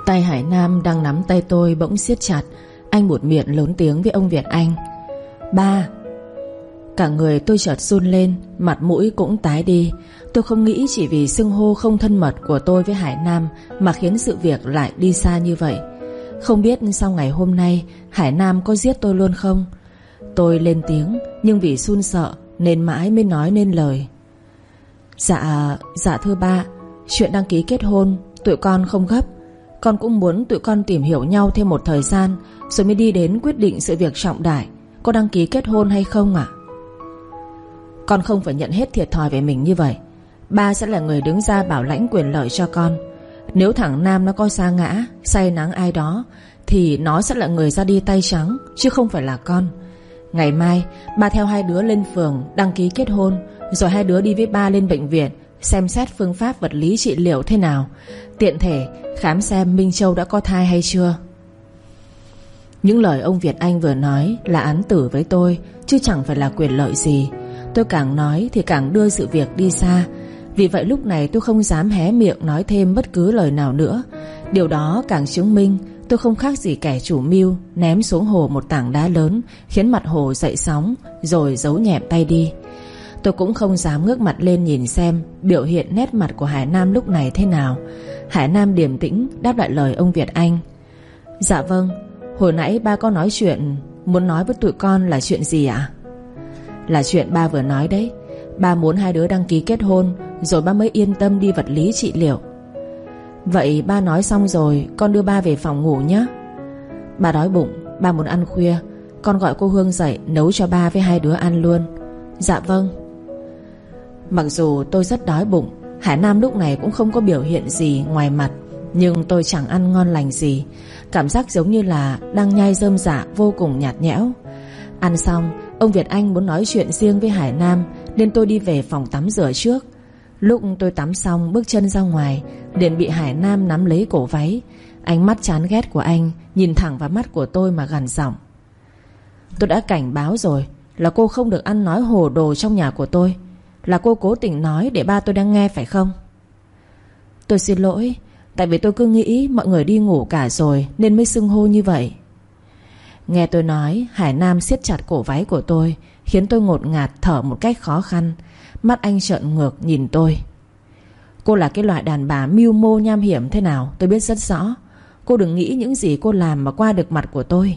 Tay Hải Nam đang nắm tay tôi bỗng siết chặt. Anh buột miệng lớn tiếng với ông Việt Anh: "Ba!" Cả người tôi chợt run lên, mặt mũi cũng tái đi. Tôi không nghĩ chỉ vì xưng hô không thân mật của tôi với Hải Nam mà khiến sự việc lại đi xa như vậy. Không biết sau ngày hôm nay Hải Nam có giết tôi luôn không? Tôi lên tiếng, nhưng vì run sợ nên mãi mới nói nên lời. Dạ thưa ba, chuyện đăng ký kết hôn tụi con không gấp. Con cũng muốn tụi con tìm hiểu nhau thêm một thời gian rồi mới đi đến quyết định sự việc trọng đại. Có đăng ký kết hôn hay không ạ? Con không phải nhận hết thiệt thòi về mình như vậy. Ba sẽ là người đứng ra bảo lãnh quyền lợi cho con. Nếu thằng Nam nó có sa ngã, say nắng ai đó thì nó sẽ là người ra đi tay trắng, chứ không phải là con. Ngày mai ba theo hai đứa lên phường đăng ký kết hôn, rồi hai đứa đi với ba lên bệnh viện xem xét phương pháp vật lý trị liệu thế nào, tiện thể khám xem Minh Châu đã có thai hay chưa. Những lời ông Việt Anh vừa nói là án tử với tôi, chứ chẳng phải là quyền lợi gì. Tôi càng nói thì càng đưa sự việc đi xa. Vì vậy lúc này tôi không dám hé miệng nói thêm bất cứ lời nào nữa. Điều đó càng chứng minh tôi không khác gì kẻ chủ mưu ném xuống hồ một tảng đá lớn, khiến mặt hồ dậy sóng, rồi giấu nhẹm tay đi. Tôi cũng không dám ngước mặt lên nhìn xem biểu hiện nét mặt của Hải Nam lúc này thế nào. Hải Nam điềm tĩnh đáp lại lời ông Việt Anh: "Dạ vâng, hồi nãy ba có nói chuyện muốn nói với tụi con là chuyện gì ạ?" "Là chuyện ba vừa nói đấy. Ba muốn hai đứa đăng ký kết hôn, rồi ba mới yên tâm đi vật lý trị liệu." "Vậy ba nói xong rồi con đưa ba về phòng ngủ nhé. Ba đói bụng, ba muốn ăn khuya. Con gọi cô Hương dậy nấu cho ba với hai đứa ăn luôn." "Dạ vâng." Mặc dù tôi rất đói bụng, Hải Nam lúc này cũng không có biểu hiện gì ngoài mặt, nhưng tôi chẳng ăn ngon lành gì. Cảm giác giống như là đang nhai rơm rạ, vô cùng nhạt nhẽo. Ăn xong, ông Việt Anh muốn nói chuyện riêng với Hải Nam, nên tôi đi về phòng tắm rửa trước. Lúc tôi tắm xong bước chân ra ngoài, liền bị Hải Nam nắm lấy cổ váy. Ánh mắt chán ghét của anh nhìn thẳng vào mắt của tôi mà gằn giọng: "Tôi đã cảnh báo rồi, là cô không được ăn nói hồ đồ trong nhà của tôi. Là cô cố tình nói để ba tôi đang nghe phải không?" "Tôi xin lỗi, tại vì tôi cứ nghĩ mọi người đi ngủ cả rồi nên mới xưng hô như vậy." Nghe tôi nói, Hải Nam siết chặt cổ váy của tôi, khiến tôi ngột ngạt thở một cách khó khăn. Mắt anh trợn ngược nhìn tôi: "Cô là cái loại đàn bà mưu mô nham hiểm thế nào tôi biết rất rõ. Cô đừng nghĩ những gì cô làm mà qua được mặt của tôi."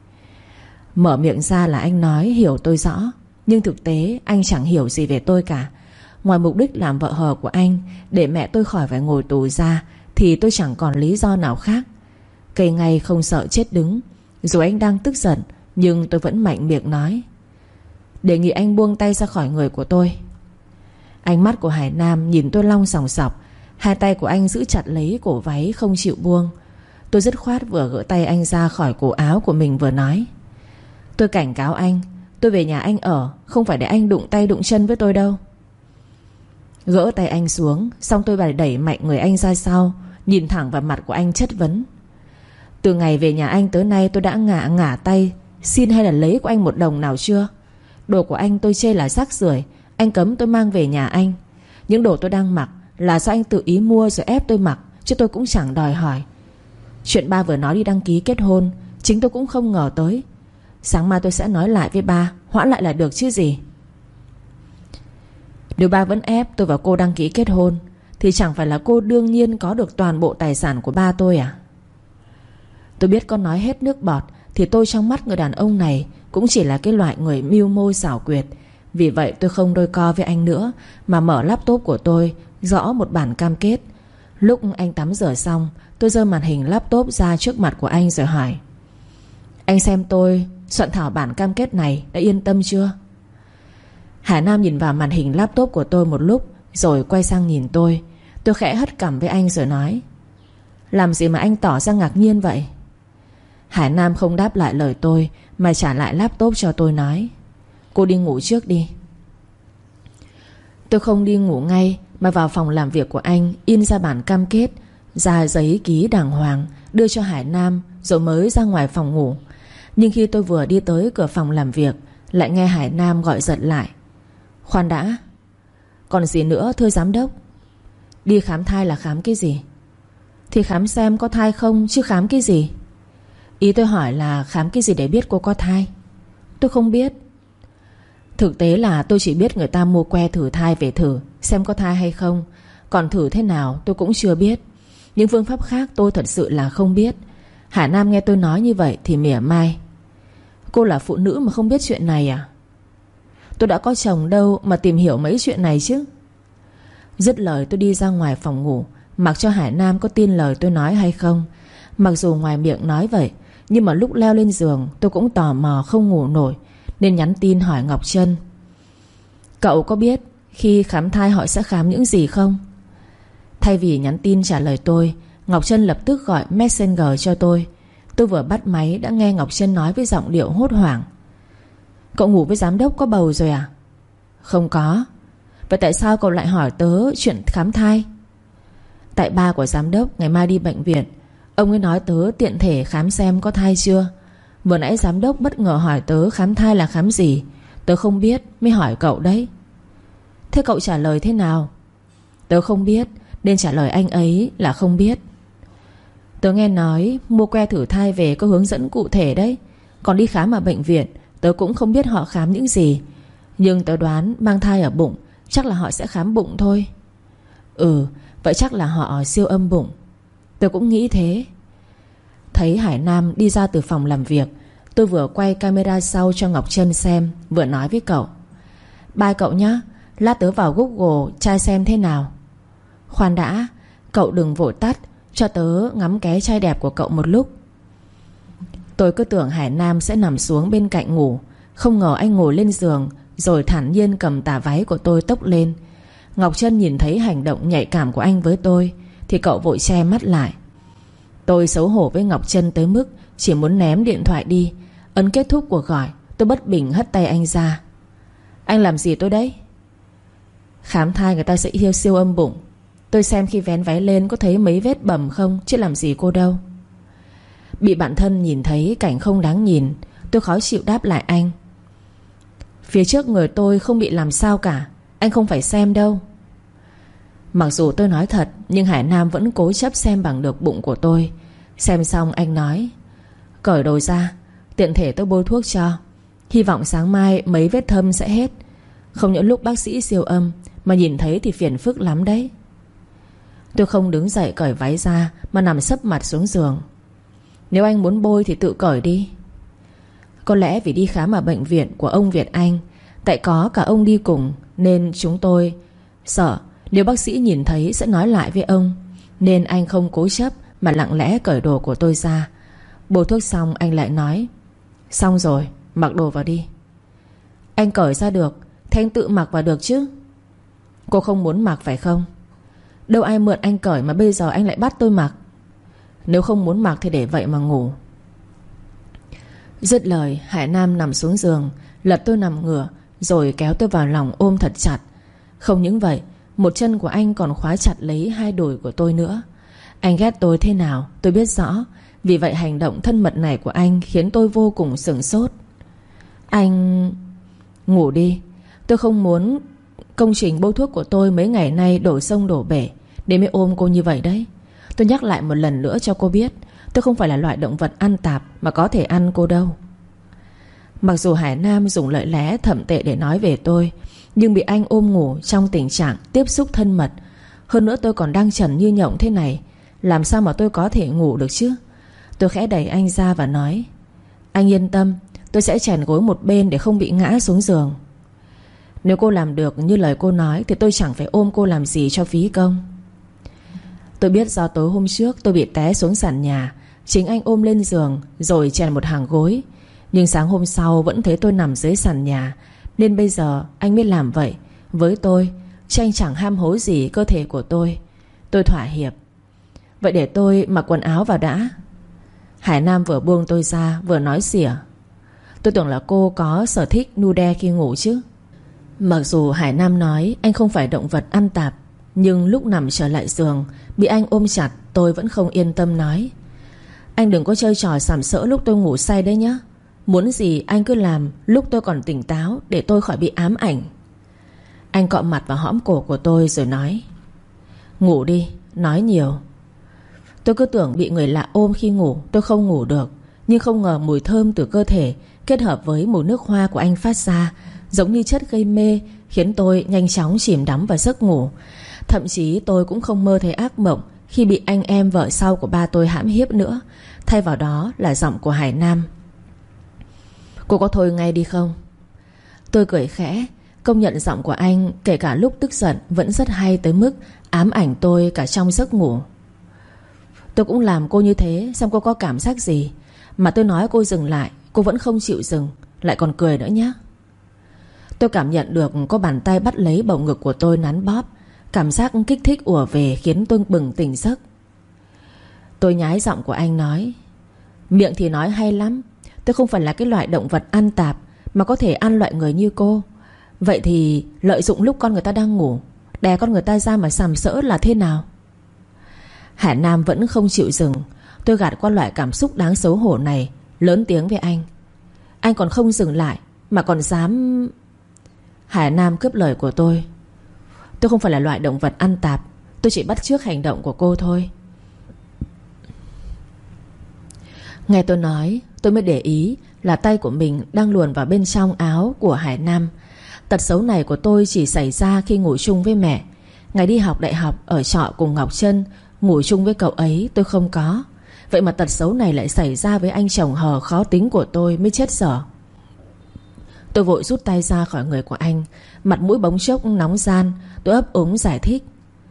Mở miệng ra là anh nói hiểu tôi rõ, nhưng thực tế anh chẳng hiểu gì về tôi cả. Ngoài mục đích làm vợ hờ của anh để mẹ tôi khỏi phải ngồi tù ra, thì tôi chẳng còn lý do nào khác. Cây ngay không sợ chết đứng. Dù anh đang tức giận, nhưng tôi vẫn mạnh miệng nói: "Đề nghị anh buông tay ra khỏi người của tôi." Ánh mắt của Hải Nam nhìn tôi long sòng sọc. Hai tay của anh giữ chặt lấy cổ váy không chịu buông. Tôi dứt khoát vừa gỡ tay anh ra khỏi cổ áo của mình vừa nói: "Tôi cảnh cáo anh, tôi về nhà anh ở, không phải để anh đụng tay đụng chân với tôi đâu." Gỡ tay anh xuống, xong tôi phải đẩy mạnh người anh ra sau, nhìn thẳng vào mặt của anh chất vấn: "Từ ngày về nhà anh tới nay tôi đã ngả tay xin hay là lấy của anh một đồng nào chưa? Đồ của anh tôi chê là rác rưởi, anh cấm tôi mang về nhà anh. Những đồ tôi đang mặc là do anh tự ý mua rồi ép tôi mặc, chứ tôi cũng chẳng đòi hỏi. Chuyện ba vừa nói đi đăng ký kết hôn, chính tôi cũng không ngờ tới. Sáng mai tôi sẽ nói lại với ba, hoãn lại là được chứ gì." Nếu ba vẫn ép tôi và cô đăng ký kết hôn, thì chẳng phải là cô đương nhiên có được toàn bộ tài sản của ba tôi à? Tôi biết con nói hết nước bọt, thì tôi trong mắt người đàn ông này cũng chỉ là cái loại người mưu mô xảo quyệt. Vì vậy tôi không đôi co với anh nữa, mà mở laptop của tôi gõ một bản cam kết. Lúc anh tắm rửa xong, tôi giơ màn hình laptop ra trước mặt của anh rồi hỏi: "Anh xem tôi soạn thảo bản cam kết này đã yên tâm chưa?" Hải Nam nhìn vào màn hình laptop của tôi một lúc, rồi quay sang nhìn tôi. Tôi khẽ hất cằm với anh rồi nói: "Làm gì mà anh tỏ ra ngạc nhiên vậy?" Hải Nam không đáp lại lời tôi, mà trả lại laptop cho tôi nói: "Cô đi ngủ trước đi." Tôi không đi ngủ ngay, mà vào phòng làm việc của anh, in ra bản cam kết, ra giấy ký đàng hoàng, đưa cho Hải Nam, rồi mới ra ngoài phòng ngủ. Nhưng khi tôi vừa đi tới cửa phòng làm việc, lại nghe Hải Nam gọi giật lại: "Khoan đã." "Còn gì nữa thưa giám đốc?" "Đi khám thai là khám cái gì?" Thì khám xem có thai không chứ khám cái gì. Ý tôi hỏi là khám cái gì để biết cô có thai? Tôi không biết. Thực tế là tôi chỉ biết người ta mua que thử thai về thử xem có thai hay không. Còn thử thế nào tôi cũng chưa biết. Những phương pháp khác tôi thật sự là không biết. Hà Nam nghe tôi nói như vậy thì mỉa mai. Cô là phụ nữ mà không biết chuyện này à? Tôi đã có chồng đâu mà tìm hiểu mấy chuyện này chứ. Dứt lời tôi đi ra ngoài phòng ngủ, mặc cho Hải Nam có tin lời tôi nói hay không. Mặc dù ngoài miệng nói vậy, nhưng mà lúc leo lên giường tôi cũng tò mò không ngủ nổi, nên nhắn tin hỏi Ngọc Trân. Cậu có biết khi khám thai họ sẽ khám những gì không? Thay vì nhắn tin trả lời tôi, Ngọc Trân lập tức gọi Messenger cho tôi. Tôi vừa bắt máy đã nghe Ngọc Trân nói với giọng điệu hốt hoảng. Cậu ngủ với giám đốc có bầu rồi à? Không có. Vậy tại sao cậu lại hỏi tớ chuyện khám thai? Tại ba của giám đốc ngày mai đi bệnh viện. Ông ấy nói tớ tiện thể khám xem có thai chưa. Vừa nãy giám đốc bất ngờ hỏi tớ khám thai là khám gì. Tớ không biết mới hỏi cậu đấy. Thế cậu trả lời thế nào? Tớ không biết nên trả lời anh ấy là không biết. Tớ nghe nói mua que thử thai về có hướng dẫn cụ thể đấy. Còn đi khám ở bệnh viện tớ cũng không biết họ khám những gì. Nhưng tớ đoán mang thai ở bụng chắc là họ sẽ khám bụng thôi. Ừ, vậy chắc là họ siêu âm bụng. Tớ cũng nghĩ thế. Thấy Hải Nam đi ra từ phòng làm việc, tôi vừa quay camera sau cho Ngọc Trân xem, vừa nói với cậu. Bye cậu nhé, lát tớ vào Google trai xem thế nào. Khoan đã, cậu đừng vội tắt, cho tớ ngắm ké trai đẹp của cậu một lúc. Tôi cứ tưởng Hải Nam sẽ nằm xuống bên cạnh ngủ, không ngờ anh ngồi lên giường rồi thản nhiên cầm tà váy của tôi tốc lên. Ngọc Trân nhìn thấy hành động nhạy cảm của anh với tôi thì cậu vội che mắt lại. Tôi xấu hổ với Ngọc Trân tới mức chỉ muốn ném điện thoại đi. Ấn kết thúc cuộc gọi, tôi bất bình hất tay anh ra. Anh làm gì tôi đấy? Khám thai người ta sẽ siêu âm bụng. Tôi xem khi vén váy lên có thấy mấy vết bầm không, chứ làm gì cô đâu. Bị bạn thân nhìn thấy cảnh không đáng nhìn, tôi khó chịu đáp lại anh. Phía trước người tôi không bị làm sao cả, anh không phải xem đâu. Mặc dù tôi nói thật, nhưng Hải Nam vẫn cố chấp xem bằng được bụng của tôi. Xem xong anh nói, cởi đồ ra, tiện thể tôi bôi thuốc cho. Hy vọng sáng mai mấy vết thâm sẽ hết. Không những lúc bác sĩ siêu âm mà nhìn thấy thì phiền phức lắm đấy. Tôi không đứng dậy cởi váy ra mà nằm sấp mặt xuống giường. Nếu anh muốn bôi thì tự cởi đi. Có lẽ vì đi khám ở bệnh viện của ông Việt Anh, tại có cả ông đi cùng, nên chúng tôi sợ nếu bác sĩ nhìn thấy sẽ nói lại với ông. Nên anh không cố chấp mà lặng lẽ cởi đồ của tôi ra. Bôi thuốc xong anh lại nói, xong rồi, mặc đồ vào đi. Anh cởi ra được thì anh tự mặc vào được chứ. Cô không muốn mặc phải không? Đâu ai mượn anh cởi mà bây giờ anh lại bắt tôi mặc. Nếu không muốn mặc thì để vậy mà ngủ. Dứt lời, Hải Nam nằm xuống giường, lật tôi nằm ngửa, rồi kéo tôi vào lòng ôm thật chặt. Không những vậy, một chân của anh còn khóa chặt lấy hai đùi của tôi nữa. Anh ghét tôi thế nào tôi biết rõ. Vì vậy hành động thân mật này của anh khiến tôi vô cùng sửng sốt. Anh... Ngủ đi. Tôi không muốn công trình bôi thuốc của tôi mấy ngày nay đổ sông đổ bể để mới ôm cô như vậy đấy. Tôi nhắc lại một lần nữa cho cô biết, tôi không phải là loại động vật ăn tạp mà có thể ăn cô đâu. Mặc dù Hải Nam dùng lời lẽ thậm tệ để nói về tôi, nhưng bị anh ôm ngủ trong tình trạng tiếp xúc thân mật, hơn nữa tôi còn đang trần như nhộng thế này, làm sao mà tôi có thể ngủ được chứ. Tôi khẽ đẩy anh ra và nói, anh yên tâm, tôi sẽ chèn gối một bên để không bị ngã xuống giường. Nếu cô làm được như lời cô nói thì tôi chẳng phải ôm cô làm gì cho phí công. Tôi biết do tối hôm trước tôi bị té xuống sàn nhà, chính anh ôm lên giường rồi chèn một hàng gối. Nhưng sáng hôm sau vẫn thấy tôi nằm dưới sàn nhà, nên bây giờ anh mới làm vậy với tôi, chứ anh chẳng ham hố gì cơ thể của tôi. Tôi thỏa hiệp. Vậy để tôi mặc quần áo vào đã. Hải Nam vừa buông tôi ra vừa nói xỉa, tôi tưởng là cô có sở thích nude khi ngủ chứ. Mặc dù Hải Nam nói anh không phải động vật ăn tạp, nhưng lúc nằm trở lại giường bị anh ôm chặt, tôi vẫn không yên tâm nói, anh đừng có chơi trò sàm sỡ lúc tôi ngủ say đấy nhá. Muốn gì anh cứ làm lúc tôi còn tỉnh táo, để tôi khỏi bị ám ảnh. Anh cọ mặt vào hõm cổ của tôi rồi nói, ngủ đi, nói nhiều. Tôi cứ tưởng bị người lạ ôm khi ngủ, tôi không ngủ được. Nhưng không ngờ mùi thơm từ cơ thể kết hợp với mùi nước hoa của anh phát ra, giống như chất gây mê, khiến tôi nhanh chóng chìm đắm vào giấc ngủ. Thậm chí tôi cũng không mơ thấy ác mộng khi bị anh em vợ sau của ba tôi hãm hiếp nữa. Thay vào đó là giọng của Hải Nam. Cô có thôi ngay đi không? Tôi cười khẽ. Công nhận giọng của anh kể cả lúc tức giận vẫn rất hay tới mức ám ảnh tôi cả trong giấc ngủ. Tôi cũng làm cô như thế, xem cô có cảm giác gì. Mà tôi nói cô dừng lại, cô vẫn không chịu dừng, lại còn cười nữa nhé. Tôi cảm nhận được có bàn tay bắt lấy bầu ngực của tôi nắn bóp. Cảm giác kích thích ùa về khiến tôi bừng tỉnh giấc. Tôi nhái giọng của anh nói. Miệng thì nói hay lắm. Tôi không phải là cái loại động vật ăn tạp mà có thể ăn loại người như cô. Vậy thì lợi dụng lúc con người ta đang ngủ, đè con người ta ra mà sàm sỡ là thế nào? Hải Nam vẫn không chịu dừng. Tôi gạt qua loại cảm xúc đáng xấu hổ này, lớn tiếng với anh. Anh còn không dừng lại mà còn dám... Hải Nam cướp lời của tôi. Tôi không phải là loại động vật ăn tạp. Tôi chỉ bắt chước hành động của cô thôi. Nghe tôi nói, tôi mới để ý là tay của mình đang luồn vào bên trong áo của Hải Nam. Tật xấu này của tôi chỉ xảy ra khi ngủ chung với mẹ. Ngày đi học đại học ở trọ cùng Ngọc Trân, ngủ chung với cậu ấy tôi không có. Vậy mà tật xấu này lại xảy ra với anh chồng hờ khó tính của tôi, mới chết dở. Tôi vội rút tay ra khỏi người của anh. Mặt mũi bỗng chốc nóng gian. Tôi ấp úng giải thích.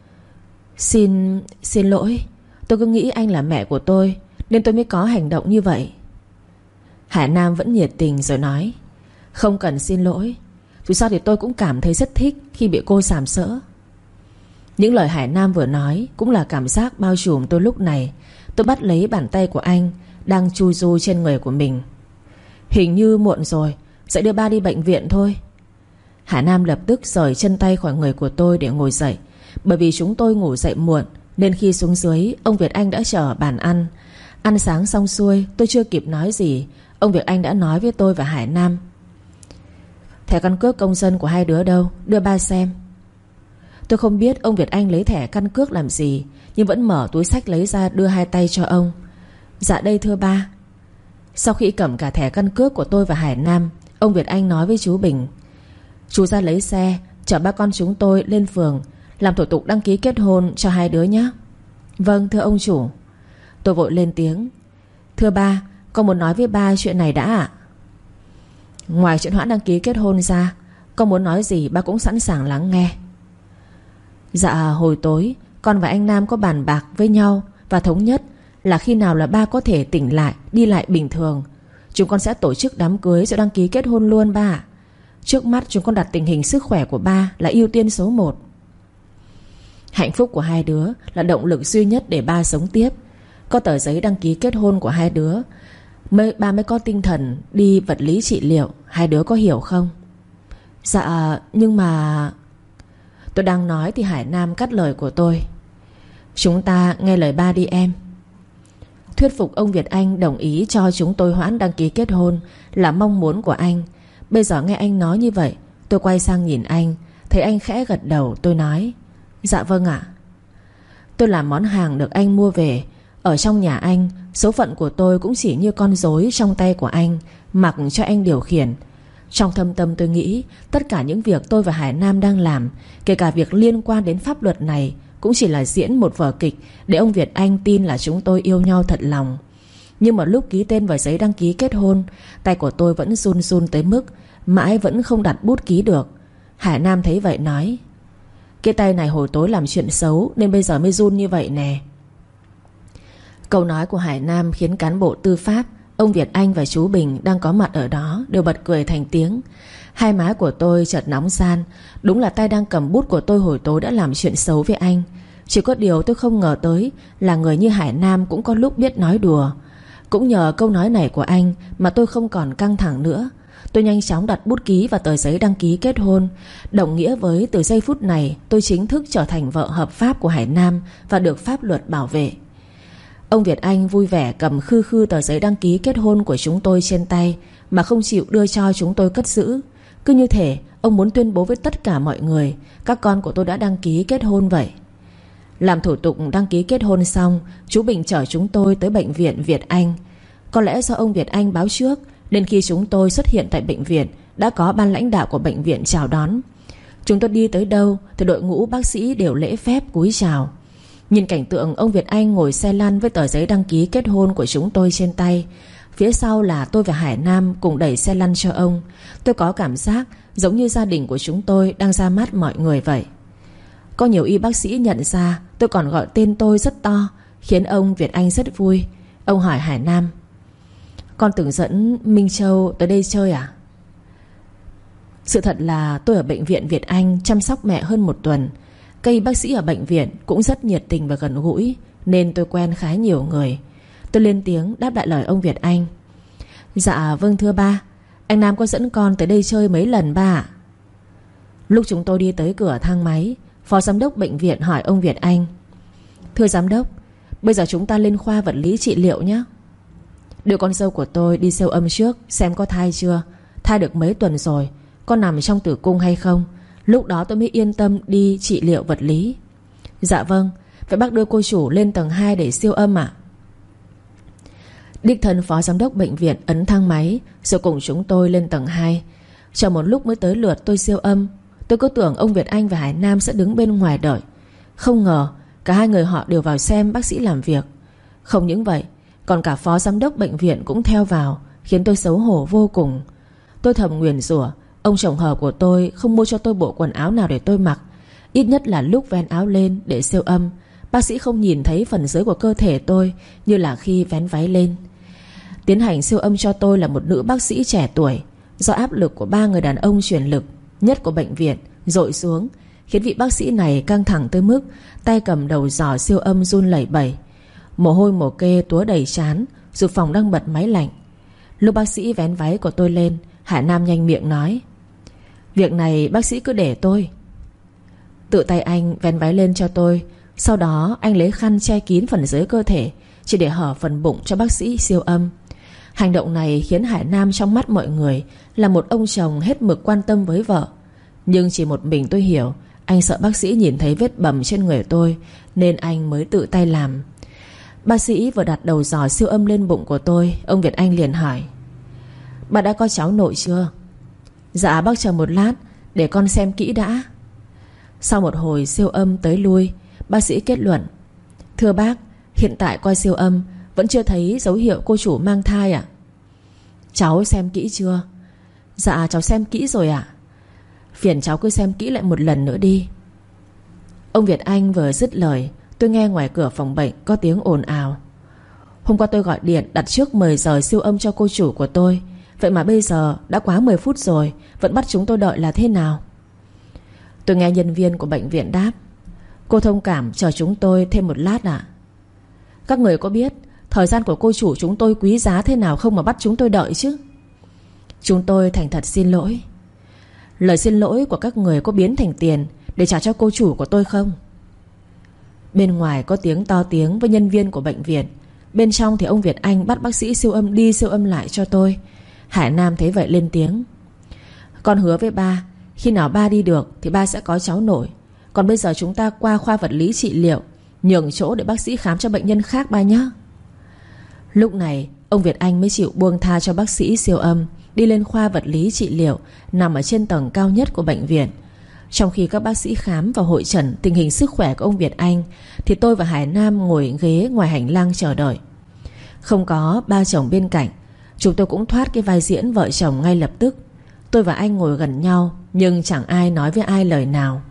Xin lỗi. Tôi cứ nghĩ anh là mẹ của tôi nên tôi mới có hành động như vậy. Hải Nam vẫn nhiệt tình rồi nói. Không cần xin lỗi. Dù sao thì tôi cũng cảm thấy rất thích khi bị cô sàm sỡ. Những lời Hải Nam vừa nói cũng là cảm giác bao trùm tôi lúc này. Tôi bắt lấy bàn tay của anh đang chu du trên người của mình. Hình như muộn rồi, dậy đưa ba đi bệnh viện thôi. Hải Nam lập tức rời chân tay khỏi người của tôi để ngồi dậy. Bởi vì chúng tôi ngủ dậy muộn nên khi xuống dưới, ông Việt Anh đã chờ bàn ăn. Ăn sáng xong xuôi, tôi chưa kịp nói gì, ông Việt Anh đã nói với tôi và Hải Nam. Thẻ căn cước công dân của hai đứa đâu, đưa ba xem. Tôi không biết ông Việt Anh lấy thẻ căn cước làm gì, nhưng vẫn mở túi xách lấy ra đưa hai tay cho ông. Dạ đây thưa ba. Sau khi cầm cả thẻ căn cước của tôi và Hải Nam, ông Việt Anh nói với chú Bình. Chú ra lấy xe, chở ba con chúng tôi lên phường làm thủ tục đăng ký kết hôn cho hai đứa nhé. Vâng thưa ông chủ. Tôi vội lên tiếng. Thưa ba, con muốn nói với ba chuyện này đã ạ. Ngoài chuyện hoãn đăng ký kết hôn ra, con muốn nói gì ba cũng sẵn sàng lắng nghe. Dạ hồi tối con và anh Nam có bàn bạc với nhau và thống nhất là khi nào là ba có thể tỉnh lại, đi lại bình thường, chúng con sẽ tổ chức đám cưới rồi đăng ký kết hôn luôn ba ạ. Trước mắt chúng con đặt tình hình sức khỏe của ba là ưu tiên số 1. Hạnh phúc của hai đứa là động lực duy nhất để ba sống tiếp. Có tờ giấy đăng ký kết hôn của hai đứa ba mới có tinh thần đi vật lý trị liệu. Hai đứa có hiểu không? Dạ nhưng mà... Tôi đang nói thì Hải Nam cắt lời của tôi. Chúng ta nghe lời ba đi em. Thuyết phục ông Việt Anh đồng ý cho chúng tôi hoãn đăng ký kết hôn là mong muốn của anh. Bây giờ nghe anh nói như vậy, tôi quay sang nhìn anh, thấy anh khẽ gật đầu. Tôi nói dạ vâng ạ. Tôi làm món hàng được anh mua về. Ở trong nhà anh, số phận của tôi cũng chỉ như con rối trong tay của anh, mặc cho anh điều khiển. Trong thâm tâm tôi nghĩ tất cả những việc tôi và Hải Nam đang làm, kể cả việc liên quan đến pháp luật này, cũng chỉ là diễn một vở kịch để ông Việt Anh tin là chúng tôi yêu nhau thật lòng. Nhưng mà lúc ký tên vào giấy đăng ký kết hôn, tay của tôi vẫn run run tới mức mãi vẫn không đặt bút ký được. Hải Nam thấy vậy nói. Cái tay này hồi tối làm chuyện xấu nên bây giờ mới run như vậy nè. Câu nói của Hải Nam khiến cán bộ tư pháp, ông Việt Anh và chú Bình đang có mặt ở đó đều bật cười thành tiếng. Hai má của tôi chợt nóng gian. Đúng là tay đang cầm bút của tôi hồi tối đã làm chuyện xấu với anh. Chỉ có điều tôi không ngờ tới là người như Hải Nam cũng có lúc biết nói đùa. Cũng nhờ câu nói này của anh mà tôi không còn căng thẳng nữa. Tôi nhanh chóng đặt bút ký vào tờ giấy đăng ký kết hôn, đồng nghĩa với từ giây phút này tôi chính thức trở thành vợ hợp pháp của Hải Nam và được pháp luật bảo vệ. Ông Việt Anh vui vẻ cầm khư khư tờ giấy đăng ký kết hôn của chúng tôi trên tay mà không chịu đưa cho chúng tôi cất giữ. Cứ như thể ông muốn tuyên bố với tất cả mọi người các con của tôi đã đăng ký kết hôn vậy. Làm thủ tục đăng ký kết hôn xong, chú Bình chở chúng tôi tới bệnh viện Việt Anh. Có lẽ do ông Việt Anh báo trước, nên khi chúng tôi xuất hiện tại bệnh viện, đã có ban lãnh đạo của bệnh viện chào đón. Chúng tôi đi tới đâu thì đội ngũ bác sĩ đều lễ phép cúi chào. Nhìn cảnh tượng ông Việt Anh ngồi xe lăn với tờ giấy đăng ký kết hôn của chúng tôi trên tay, phía sau là tôi và Hải Nam cùng đẩy xe lăn cho ông, tôi có cảm giác giống như gia đình của chúng tôi đang ra mắt mọi người vậy. Có nhiều y bác sĩ nhận ra tôi còn gọi tên tôi rất to, khiến ông Việt Anh rất vui. Ông hỏi Hải Nam: "Con từng dẫn Minh Châu tới đây chơi à?" Sự thật là tôi ở bệnh viện Việt Anh chăm sóc mẹ hơn 1 tuần. Các y bác sĩ ở bệnh viện cũng rất nhiệt tình và gần gũi, nên tôi quen khá nhiều người. Tôi lên tiếng đáp lại lời ông Việt Anh: "Dạ vâng thưa ba, anh Nam có dẫn con tới đây chơi mấy lần ba ạ." Lúc chúng tôi đi tới cửa thang máy, phó giám đốc bệnh viện hỏi ông Việt Anh: "Thưa giám đốc, bây giờ chúng ta lên khoa vật lý trị liệu nhé. Đưa con dâu của tôi đi siêu âm trước xem có thai chưa, thai được mấy tuần rồi, có nằm trong tử cung hay không. Lúc đó tôi mới yên tâm đi trị liệu vật lý." "Dạ vâng, vậy bác đưa cô chủ lên tầng 2 để siêu âm ạ." Đích thân phó giám đốc bệnh viện ấn thang máy rồi cùng chúng tôi lên tầng 2. Chờ một lúc mới tới lượt tôi siêu âm. Tôi cứ tưởng ông Việt Anh và Hải Nam sẽ đứng bên ngoài đợi. Không ngờ cả hai người họ đều vào xem bác sĩ làm việc. Không những vậy, còn cả phó giám đốc bệnh viện cũng theo vào, khiến tôi xấu hổ vô cùng. Tôi thầm nguyền rủa ông chồng hờ của tôi không mua cho tôi bộ quần áo nào để tôi mặc. Ít nhất là lúc vén áo lên để siêu âm, bác sĩ không nhìn thấy phần dưới của cơ thể tôi như là khi vén váy lên. Tiến hành siêu âm cho tôi là một nữ bác sĩ trẻ tuổi. Do áp lực của 3 người đàn ông truyền lực nhất của bệnh viện dội xuống, khiến vị bác sĩ này căng thẳng tới mức tay cầm đầu giò siêu âm run lẩy bẩy. Mồ hôi mồ kê túa đầy trán, dù phòng đang bật máy lạnh. Lúc bác sĩ vén váy của tôi lên, Hải Nam nhanh miệng nói: "Việc này bác sĩ cứ để tôi." Tự tay anh vén váy lên cho tôi. Sau đó anh lấy khăn che kín phần dưới cơ thể, chỉ để hở phần bụng cho bác sĩ siêu âm. Hành động này khiến Hải Nam trong mắt mọi người là một ông chồng hết mực quan tâm với vợ. Nhưng chỉ một mình tôi hiểu, anh sợ bác sĩ nhìn thấy vết bầm trên người tôi, nên anh mới tự tay làm. Bác sĩ vừa đặt đầu giò siêu âm lên bụng của tôi, ông Việt Anh liền hỏi: "Bà đã có cháu nội chưa?" "Dạ bác chờ một lát, để con xem kỹ đã." Sau một hồi siêu âm tới lui, bác sĩ kết luận: "Thưa bác, hiện tại qua siêu âm vẫn chưa thấy dấu hiệu cô chủ mang thai ạ." "Cháu xem kỹ chưa?" "Dạ cháu xem kỹ rồi ạ." "Phiền cháu cứ xem kỹ lại một lần nữa đi." Ông Việt Anh vừa dứt lời, tôi nghe ngoài cửa phòng bệnh có tiếng ồn ào. "Hôm qua tôi gọi điện đặt trước 10 giờ siêu âm cho cô chủ của tôi, vậy mà bây giờ đã quá 10 phút rồi, vẫn bắt chúng tôi đợi là thế nào?" Tôi nghe nhân viên của bệnh viện đáp: "Cô thông cảm chờ chúng tôi thêm một lát ạ." "Các người có biết thời gian của cô chủ chúng tôi quý giá thế nào không mà bắt chúng tôi đợi chứ?" Chúng tôi thành thật xin lỗi. "Lời xin lỗi của các người có biến thành tiền để trả cho cô chủ của tôi không?" Bên ngoài có tiếng to tiếng với nhân viên của bệnh viện. Bên trong thì ông Việt Anh bắt bác sĩ siêu âm đi siêu âm lại cho tôi. Hải Nam thấy vậy lên tiếng: "Con hứa với ba, khi nào ba đi được thì ba sẽ có cháu nội. Còn bây giờ chúng ta qua khoa vật lý trị liệu, nhường chỗ để bác sĩ khám cho bệnh nhân khác ba nhé." Lúc này ông Việt Anh mới chịu buông tha cho bác sĩ siêu âm, đi lên khoa vật lý trị liệu nằm ở trên tầng cao nhất của bệnh viện. Trong khi các bác sĩ khám và hội chẩn tình hình sức khỏe của ông Việt Anh, thì tôi và Hải Nam ngồi ghế ngoài hành lang chờ đợi. Không có ba chồng bên cạnh, chúng tôi cũng thoát cái vai diễn vợ chồng ngay lập tức. Tôi và anh ngồi gần nhau, nhưng chẳng ai nói với ai lời nào.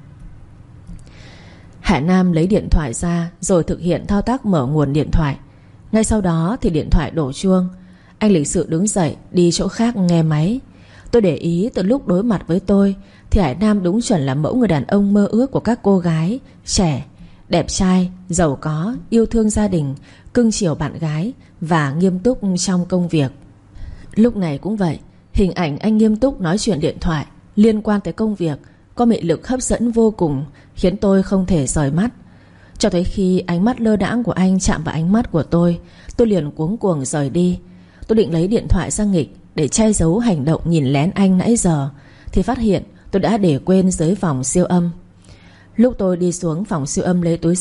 Hải Nam lấy điện thoại ra rồi thực hiện thao tác mở nguồn điện thoại. Ngay sau đó thì điện thoại đổ chuông. Anh lịch sự đứng dậy đi chỗ khác nghe máy. Tôi để ý từ lúc đối mặt với tôi thì Hải Nam đúng chuẩn là mẫu người đàn ông mơ ước của các cô gái. Trẻ, đẹp trai, giàu có, yêu thương gia đình, cưng chiều bạn gái và nghiêm túc trong công việc. Lúc này cũng vậy, hình ảnh anh nghiêm túc nói chuyện điện thoại liên quan tới công việc có mị lực hấp dẫn vô cùng, khiến tôi không thể rời mắt. Cho tới khi ánh mắt lơ đãng của anh chạm vào ánh mắt của tôi liền cuống cuồng rời đi. Tôi định lấy điện thoại ra nghịch để che giấu hành động nhìn lén anh nãy giờ, thì phát hiện tôi đã để quên dưới phòng siêu âm. Lúc tôi đi xuống phòng siêu âm lấy túi xách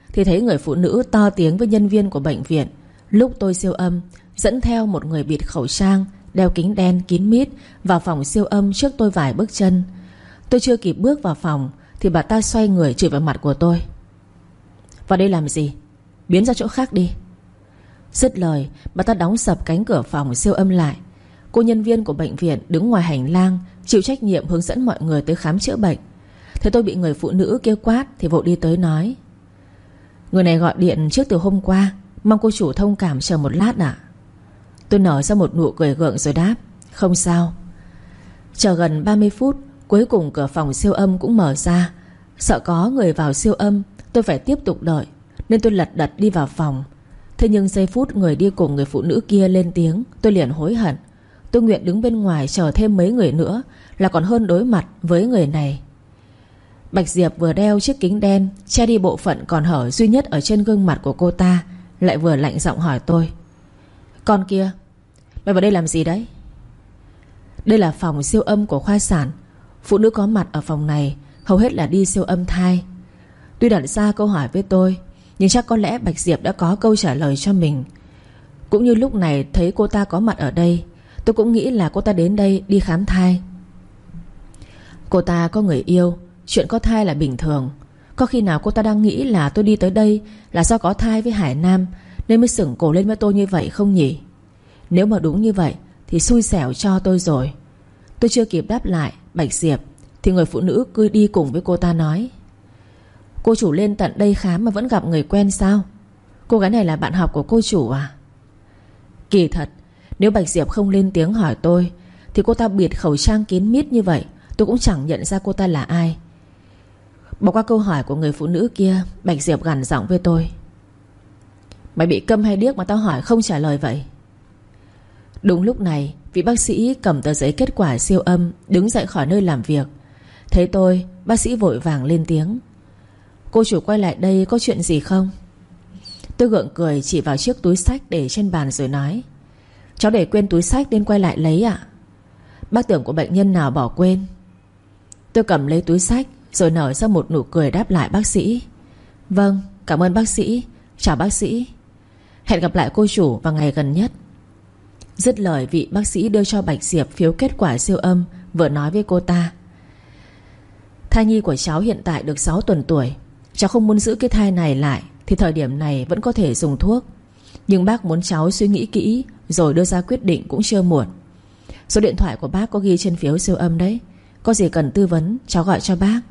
thì thấy người phụ nữ to tiếng với nhân viên của bệnh viện. Lúc tôi siêu âm, dẫn theo một người bịt khẩu trang, đeo kính đen kín mít vào phòng siêu âm trước tôi vài bước chân. Tôi chưa kịp bước vào phòng thì bà ta xoay người chửi vào mặt của tôi: "Vào đây làm gì? Biến ra chỗ khác đi." Dứt lời, bà ta đóng sập cánh cửa phòng siêu âm lại. Cô nhân viên của bệnh viện đứng ngoài hành lang, chịu trách nhiệm hướng dẫn mọi người tới khám chữa bệnh. Thế tôi bị người phụ nữ kia quát thì vội đi tới nói: "Người này gọi điện trước từ hôm qua, mong cô chủ thông cảm chờ một lát ạ." Tôi nở ra một nụ cười gượng rồi đáp: "Không sao." Chờ gần 30 phút, cuối cùng cửa phòng siêu âm cũng mở ra. Sợ có người vào siêu âm, tôi phải tiếp tục đợi, nên tôi lật đật đi vào phòng. Thế nhưng giây phút người đi cùng người phụ nữ kia lên tiếng, tôi liền hối hận. Tôi nguyện đứng bên ngoài chờ thêm mấy người nữa là còn hơn đối mặt với người này. Bạch Diệp vừa đeo chiếc kính đen che đi bộ phận còn hở duy nhất ở trên gương mặt của cô ta, lại vừa lạnh giọng hỏi tôi: "Con kia, mày vào đây làm gì đấy?" Đây là phòng siêu âm của khoa sản. Phụ nữ có mặt ở phòng này hầu hết là đi siêu âm thai. Tuy đặt ra câu hỏi với tôi, nhưng chắc có lẽ Bạch Diệp đã có câu trả lời cho mình. Cũng như lúc này thấy cô ta có mặt ở đây, tôi cũng nghĩ là cô ta đến đây đi khám thai. Cô ta có người yêu, chuyện có thai là bình thường. Có khi nào cô ta đang nghĩ là tôi đi tới đây là do có thai với Hải Nam nên mới sửng cổ lên với tôi như vậy không nhỉ? Nếu mà đúng như vậy thì xui xẻo cho tôi rồi. Tôi chưa kịp đáp lại Bạch Diệp thì người phụ nữ cứ đi cùng với cô ta nói: "Cô chủ lên tận đây khám mà vẫn gặp người quen sao? Cô gái này là bạn học của cô chủ à?" Kỳ thật, nếu Bạch Diệp không lên tiếng hỏi tôi thì cô ta bịt khẩu trang kín mít như vậy, tôi cũng chẳng nhận ra cô ta là ai. Bỏ qua câu hỏi của người phụ nữ kia, Bạch Diệp gằn giọng với tôi: "Mày bị câm hay điếc mà tao hỏi không trả lời vậy?" Đúng lúc này, vị bác sĩ cầm tờ giấy kết quả siêu âm đứng dậy khỏi nơi làm việc. Thấy tôi, bác sĩ vội vàng lên tiếng: "Cô chủ quay lại đây có chuyện gì không?" Tôi gượng cười chỉ vào chiếc túi xách để trên bàn rồi nói: "Cháu để quên túi xách nên quay lại lấy ạ." Bác tưởng của bệnh nhân nào bỏ quên. Tôi cầm lấy túi xách rồi nở ra một nụ cười đáp lại bác sĩ: "Vâng, cảm ơn bác sĩ. Chào bác sĩ. Hẹn gặp lại cô chủ vào ngày gần nhất." Dứt lời, vị bác sĩ đưa cho Bạch Diệp phiếu kết quả siêu âm, vừa nói với cô ta: "Thai nhi của cháu hiện tại được 6 tuần tuổi. Cháu không muốn giữ cái thai này lại thì thời điểm này vẫn có thể dùng thuốc. Nhưng bác muốn cháu suy nghĩ kỹ rồi đưa ra quyết định cũng chưa muộn. Số điện thoại của bác có ghi trên phiếu siêu âm đấy. Có gì cần tư vấn cháu gọi cho bác."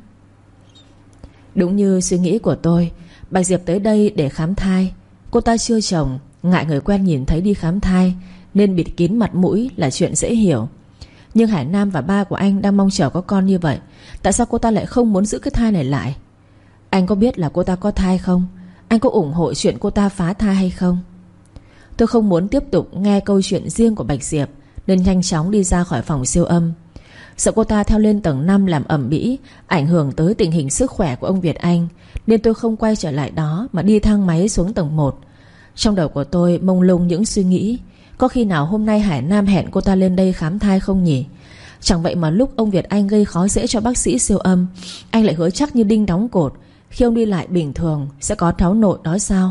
Đúng như suy nghĩ của tôi, Bạch Diệp tới đây để khám thai. Cô ta chưa chồng, ngại người quen nhìn thấy đi khám thai nên bịt kín mặt mũi là chuyện dễ hiểu. Nhưng Hải Nam và ba của anh đang mong chờ có con như vậy, tại sao cô ta lại không muốn giữ cái thai này lại? Anh có biết là cô ta có thai không? Anh có ủng hộ chuyện cô ta phá thai hay không? Tôi không muốn tiếp tục nghe câu chuyện riêng của Bạch Diệp nên nhanh chóng đi ra khỏi phòng siêu âm. Sợ cô ta theo lên tầng 5 làm ầm ĩ, ảnh hưởng tới tình hình sức khỏe của ông Việt Anh, nên tôi không quay trở lại đó mà đi thang máy xuống tầng 1. Trong đầu của tôi mông lung những suy nghĩ: có khi nào hôm nay Hải Nam hẹn cô ta lên đây khám thai không nhỉ? Chẳng vậy mà lúc ông Việt Anh gây khó dễ cho bác sĩ siêu âm, anh lại hứa chắc như đinh đóng cột khi ông đi lại bình thường sẽ có cháu nội đó sao?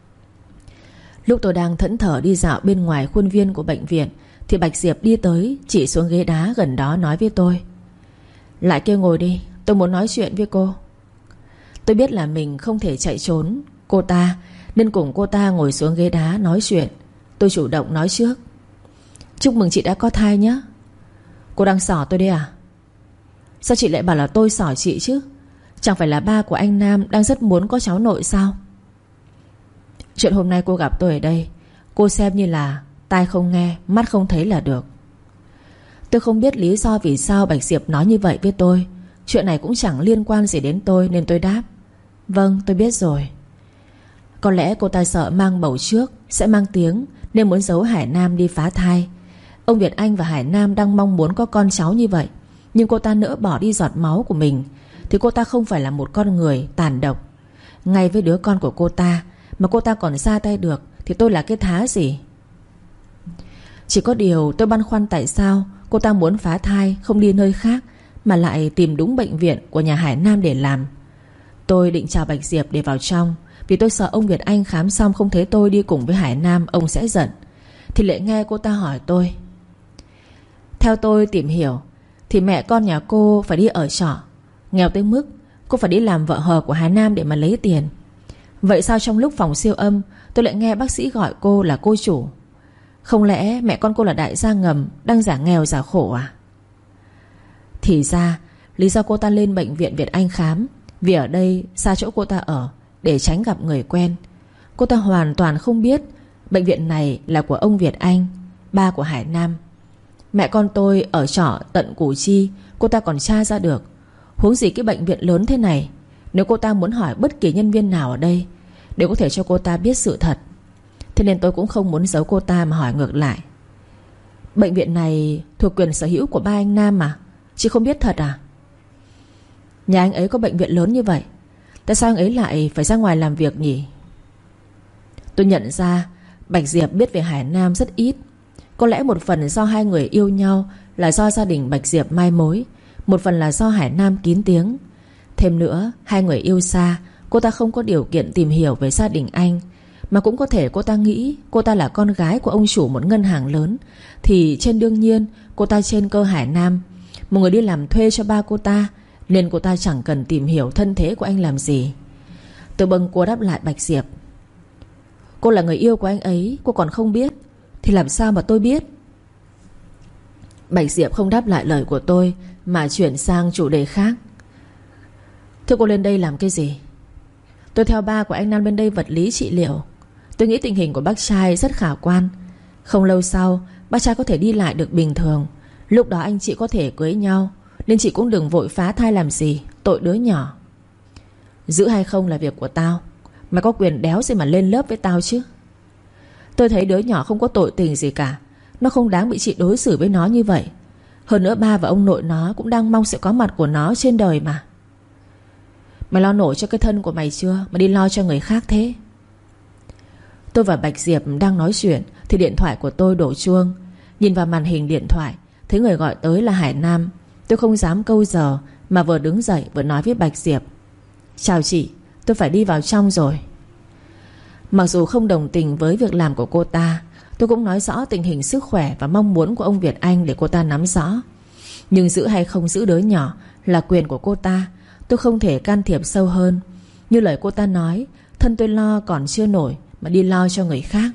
Lúc tôi đang thẫn thờ đi dạo bên ngoài khuôn viên của bệnh viện thì Bạch Diệp đi tới, chỉ xuống ghế đá gần đó nói với tôi: "Lại kia ngồi đi, tôi muốn nói chuyện với cô." Tôi biết là mình không thể chạy trốn cô ta nên cùng cô ta ngồi xuống ghế đá nói chuyện. Tôi chủ động nói trước: "Chúc mừng chị đã có thai nhé." "Cô đang xỏ tôi đấy à?" "Sao chị lại bảo là tôi xỏ chị chứ? Chẳng phải là ba của anh Nam đang rất muốn có cháu nội sao?" "Chuyện hôm nay cô gặp tôi ở đây, cô xem như là tai không nghe, mắt không thấy là được." Tôi không biết lý do vì sao Bạch Diệp nói như vậy với tôi. Chuyện này cũng chẳng liên quan gì đến tôi nên tôi đáp: "Vâng, tôi biết rồi." Có lẽ cô ta sợ mang bầu trước sẽ mang tiếng nên muốn giấu Hải Nam đi phá thai. Ông Việt Anh và Hải Nam đang mong muốn có con cháu như vậy, nhưng cô ta nỡ bỏ đi giọt máu của mình thì cô ta không phải là một con người tàn độc. Ngay với đứa con của cô ta mà cô ta còn ra tay được thì tôi là cái thá gì? Chỉ có điều tôi băn khoăn tại sao cô ta muốn phá thai không đi nơi khác mà lại tìm đúng bệnh viện của nhà Hải Nam để làm. Tôi định chào Bạch Diệp để vào trong, vì tôi sợ ông Việt Anh khám xong không thấy tôi đi cùng với Hải Nam, ông sẽ giận. Thì lại nghe cô ta hỏi tôi. Theo tôi tìm hiểu thì mẹ con nhà cô phải đi ở trọ, nghèo tới mức cô phải đi làm vợ hờ của Hải Nam để mà lấy tiền. Vậy sao trong lúc phòng siêu âm tôi lại nghe bác sĩ gọi cô là cô chủ? Không lẽ mẹ con cô là đại gia ngầm đang giả nghèo giả khổ à? Thì ra lý do cô ta lên bệnh viện Việt Anh khám vì ở đây xa chỗ cô ta ở, để tránh gặp người quen. Cô ta hoàn toàn không biết bệnh viện này là của ông Việt Anh, ba của Hải Nam. Mẹ con tôi ở trọ tận Củ Chi cô ta còn tra ra được, huống gì cái bệnh viện lớn thế này. Nếu cô ta muốn hỏi bất kỳ nhân viên nào ở đây đều có thể cho cô ta biết sự thật. Thế nên tôi cũng không muốn giấu cô ta mà hỏi ngược lại. Bệnh viện này thuộc quyền sở hữu của ba anh Nam mà, chị không biết thật à? Nhà anh ấy có bệnh viện lớn như vậy, tại sao anh ấy lại phải ra ngoài làm việc nhỉ? Tôi nhận ra Bạch Diệp biết về Hải Nam rất ít. Có lẽ một phần do hai người yêu nhau, là do gia đình Bạch Diệp mai mối, một phần là do Hải Nam kín tiếng. Thêm nữa, hai người yêu xa, cô ta không có điều kiện tìm hiểu về gia đình anh. Mà cũng có thể cô ta nghĩ cô ta là con gái của ông chủ một ngân hàng lớn, thì trên đương nhiên cô ta trên cơ Hải Nam, một người đi làm thuê cho ba cô ta, nên cô ta chẳng cần tìm hiểu thân thế của anh làm gì. Tôi bâng cua đáp lại Bạch Diệp. Cô là người yêu của anh ấy, cô còn không biết thì làm sao mà tôi biết? Bạch Diệp không đáp lại lời của tôi mà chuyển sang chủ đề khác. Thưa cô lên đây làm cái gì? Tôi theo ba của anh Nam bên đây vật lý trị liệu. Tôi nghĩ tình hình của bác trai rất khả quan. Không lâu sau bác trai có thể đi lại được bình thường. Lúc đó anh chị có thể cưới nhau, nên chị cũng đừng vội phá thai làm gì, tội đứa nhỏ. Giữ hay không là việc của tao, mày có quyền đéo gì mà lên lớp với tao chứ? Tôi thấy đứa nhỏ không có tội tình gì cả, nó không đáng bị chị đối xử với nó như vậy. Hơn nữa ba và ông nội nó cũng đang mong sự có mặt của nó trên đời mà. Mày lo nổi cho cái thân của mày chưa mà đi lo cho người khác thế? Tôi và Bạch Diệp đang nói chuyện thì điện thoại của tôi đổ chuông. Nhìn vào màn hình điện thoại, thấy người gọi tới là Hải Nam. Tôi không dám câu giờ mà vừa đứng dậy vừa nói với Bạch Diệp. Chào chị, tôi phải đi vào trong rồi. Mặc dù không đồng tình với việc làm của cô ta, tôi cũng nói rõ tình hình sức khỏe và mong muốn của ông Việt Anh để cô ta nắm rõ. Nhưng giữ hay không giữ đứa nhỏ là quyền của cô ta, tôi không thể can thiệp sâu hơn. Như lời cô ta nói, thân tôi lo còn chưa nổi mà đi lo cho người khác.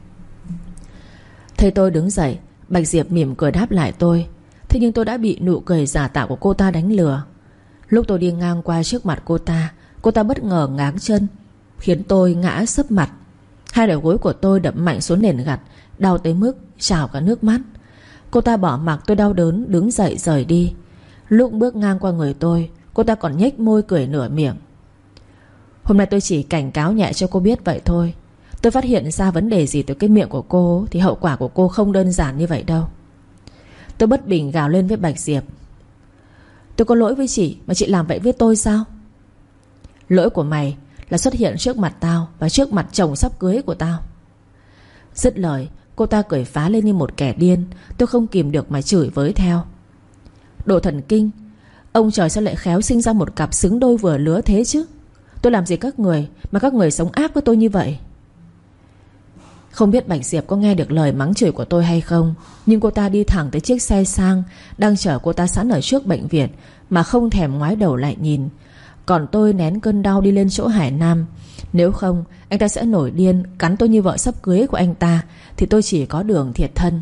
Thấy tôi đứng dậy, Bạch Diệp mỉm cười đáp lại tôi. Thế nhưng tôi đã bị nụ cười giả tạo của cô ta đánh lừa. Lúc tôi đi ngang qua trước mặt cô ta bất ngờ ngáng chân, khiến tôi ngã sấp mặt. Hai đầu gối của tôi đập mạnh xuống nền gạch, đau tới mức trào cả nước mắt. Cô ta bỏ mặc tôi đau đớn, đứng dậy rời đi. Lúc bước ngang qua người tôi, cô ta còn nhếch môi cười nửa miệng. Hôm nay tôi chỉ cảnh cáo nhẹ cho cô biết vậy thôi. Tôi phát hiện ra vấn đề gì từ cái miệng của cô thì hậu quả của cô không đơn giản như vậy đâu. Tôi bất bình gào lên với Bạch Diệp. Tôi có lỗi với chị mà chị làm vậy với tôi sao? Lỗi của mày là xuất hiện trước mặt tao và trước mặt chồng sắp cưới của tao. Dứt lời, cô ta cười phá lên như một kẻ điên. Tôi không kìm được mà chửi với theo. Đồ thần kinh, ông trời sao lại khéo sinh ra một cặp xứng đôi vừa lứa thế chứ? Tôi làm gì các người mà các người sống ác với tôi như vậy? Không biết Bạch Diệp có nghe được lời mắng chửi của tôi hay không, nhưng cô ta đi thẳng tới chiếc xe sang đang chở cô ta sẵn ở trước bệnh viện mà không thèm ngoái đầu lại nhìn. Còn tôi nén cơn đau đi lên chỗ Hải Nam. Nếu không anh ta sẽ nổi điên cắn tôi như vợ sắp cưới của anh ta, thì tôi chỉ có đường thiệt thân.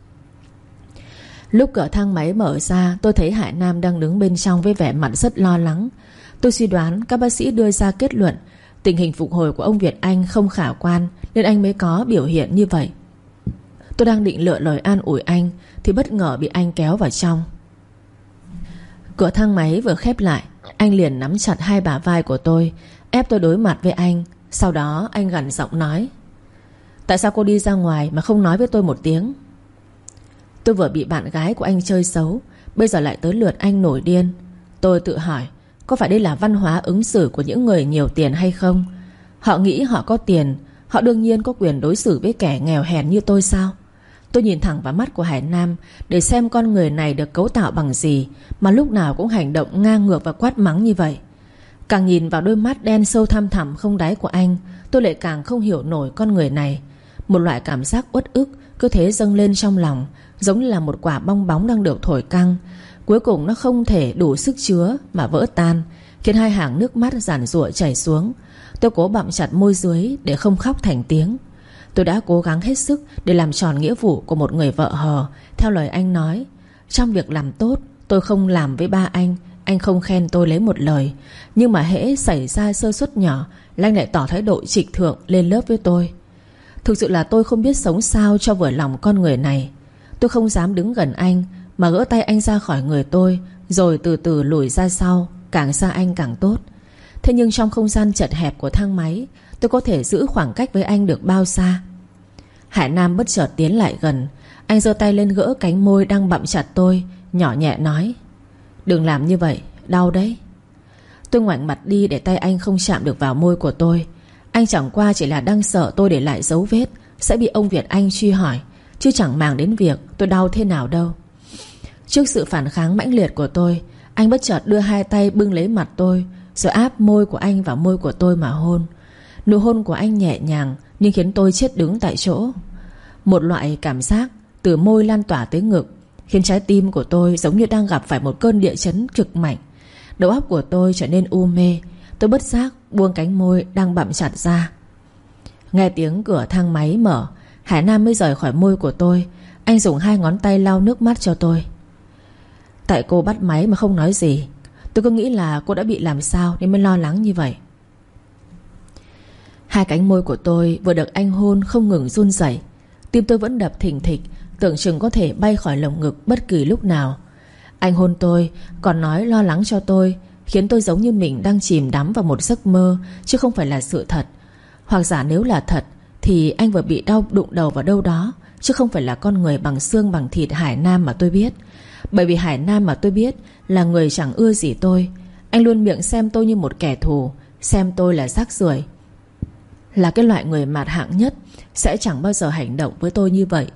Lúc cửa thang máy mở ra, tôi thấy Hải Nam đang đứng bên trong với vẻ mặt rất lo lắng. Tôi suy đoán các bác sĩ đưa ra kết luận tình hình phục hồi của ông Việt Anh không khả quan, nên anh mới có biểu hiện như vậy. Tôi đang định lựa lời an ủi anh thì bất ngờ bị anh kéo vào trong. Cửa thang máy vừa khép lại, anh liền nắm chặt hai bả vai của tôi, ép tôi đối mặt với anh. Sau đó anh gằn giọng nói: Tại sao cô đi ra ngoài mà không nói với tôi một tiếng? Tôi vừa bị bạn gái của anh chơi xấu, bây giờ lại tới lượt anh nổi điên. Tôi tự hỏi, có phải đây là văn hóa ứng xử của những người nhiều tiền hay không? Họ nghĩ họ có tiền, họ đương nhiên có quyền đối xử với kẻ nghèo hèn như tôi sao? Tôi nhìn thẳng vào mắt của Hải Nam để xem con người này được cấu tạo bằng gì mà lúc nào cũng hành động ngang ngược và quát mắng như vậy. Càng nhìn vào đôi mắt đen sâu thăm thẳm không đáy của anh, tôi lại càng không hiểu nổi con người này. Một loại cảm giác uất ức cứ thế dâng lên trong lòng, giống như là một quả bong bóng đang được thổi căng. Cuối cùng nó không thể đủ sức chứa mà vỡ tan, khiến hai hàng nước mắt giàn giụa chảy xuống. Tôi cố bặm chặt môi dưới để không khóc thành tiếng. Tôi đã cố gắng hết sức để làm tròn nghĩa vụ của một người vợ hờ. Theo lời anh nói, trong việc làm tốt, tôi không làm với ba anh không khen tôi lấy một lời. Nhưng mà hễ xảy ra sơ suất nhỏ là anh lại tỏ thái độ trịch thượng lên lớp với tôi. Thực sự là tôi không biết sống sao cho vừa lòng con người này. Tôi không dám đứng gần anh, mà gỡ tay anh ra khỏi người tôi, rồi từ từ lùi ra sau. Càng xa anh càng tốt. Thế nhưng trong không gian chật hẹp của thang máy, tôi có thể giữ khoảng cách với anh được bao xa? Hải Nam bất chợt tiến lại gần. Anh giơ tay lên gỡ cánh môi đang bặm chặt tôi, nhỏ nhẹ nói: "Đừng làm như vậy, đau đấy." Tôi ngoảnh mặt đi để tay anh không chạm được vào môi của tôi. Anh chẳng qua chỉ là đang sợ tôi để lại dấu vết sẽ bị ông Việt Anh truy hỏi, chứ chẳng màng đến việc tôi đau thế nào đâu. Trước sự phản kháng mãnh liệt của tôi, anh bất chợt đưa hai tay bưng lấy mặt tôi, rồi áp môi của anh vào môi của tôi mà hôn. Nụ hôn của anh nhẹ nhàng nhưng khiến tôi chết đứng tại chỗ. Một loại cảm giác từ môi lan tỏa tới ngực, khiến trái tim của tôi giống như đang gặp phải một cơn địa chấn cực mạnh. Đầu óc của tôi trở nên u mê. Tôi bất giác buông cánh môi đang bặm chặt ra. Nghe tiếng cửa thang máy mở, Hải Nam mới rời khỏi môi của tôi. Anh dùng hai ngón tay lau nước mắt cho tôi. Tại cô bắt máy mà không nói gì, tôi cứ nghĩ là cô đã bị làm sao nên mới lo lắng như vậy. Hai cánh môi của tôi vừa được anh hôn không ngừng run rẩy. Tim tôi vẫn đập thình thịch, tưởng chừng có thể bay khỏi lồng ngực bất kỳ lúc nào. Anh hôn tôi, còn nói lo lắng cho tôi, khiến tôi giống như mình đang chìm đắm vào một giấc mơ, chứ không phải là sự thật. Hoặc giả nếu là thật thì anh vừa bị đau đụng đầu vào đâu đó, chứ không phải là con người bằng xương bằng thịt Hải Nam mà tôi biết. Bởi vì Hải Nam mà tôi biết là người chẳng ưa gì tôi. Anh luôn miệng xem tôi như một kẻ thù, xem tôi là rác rưởi, là cái loại người mạt hạng nhất, sẽ chẳng bao giờ hành động với tôi như vậy.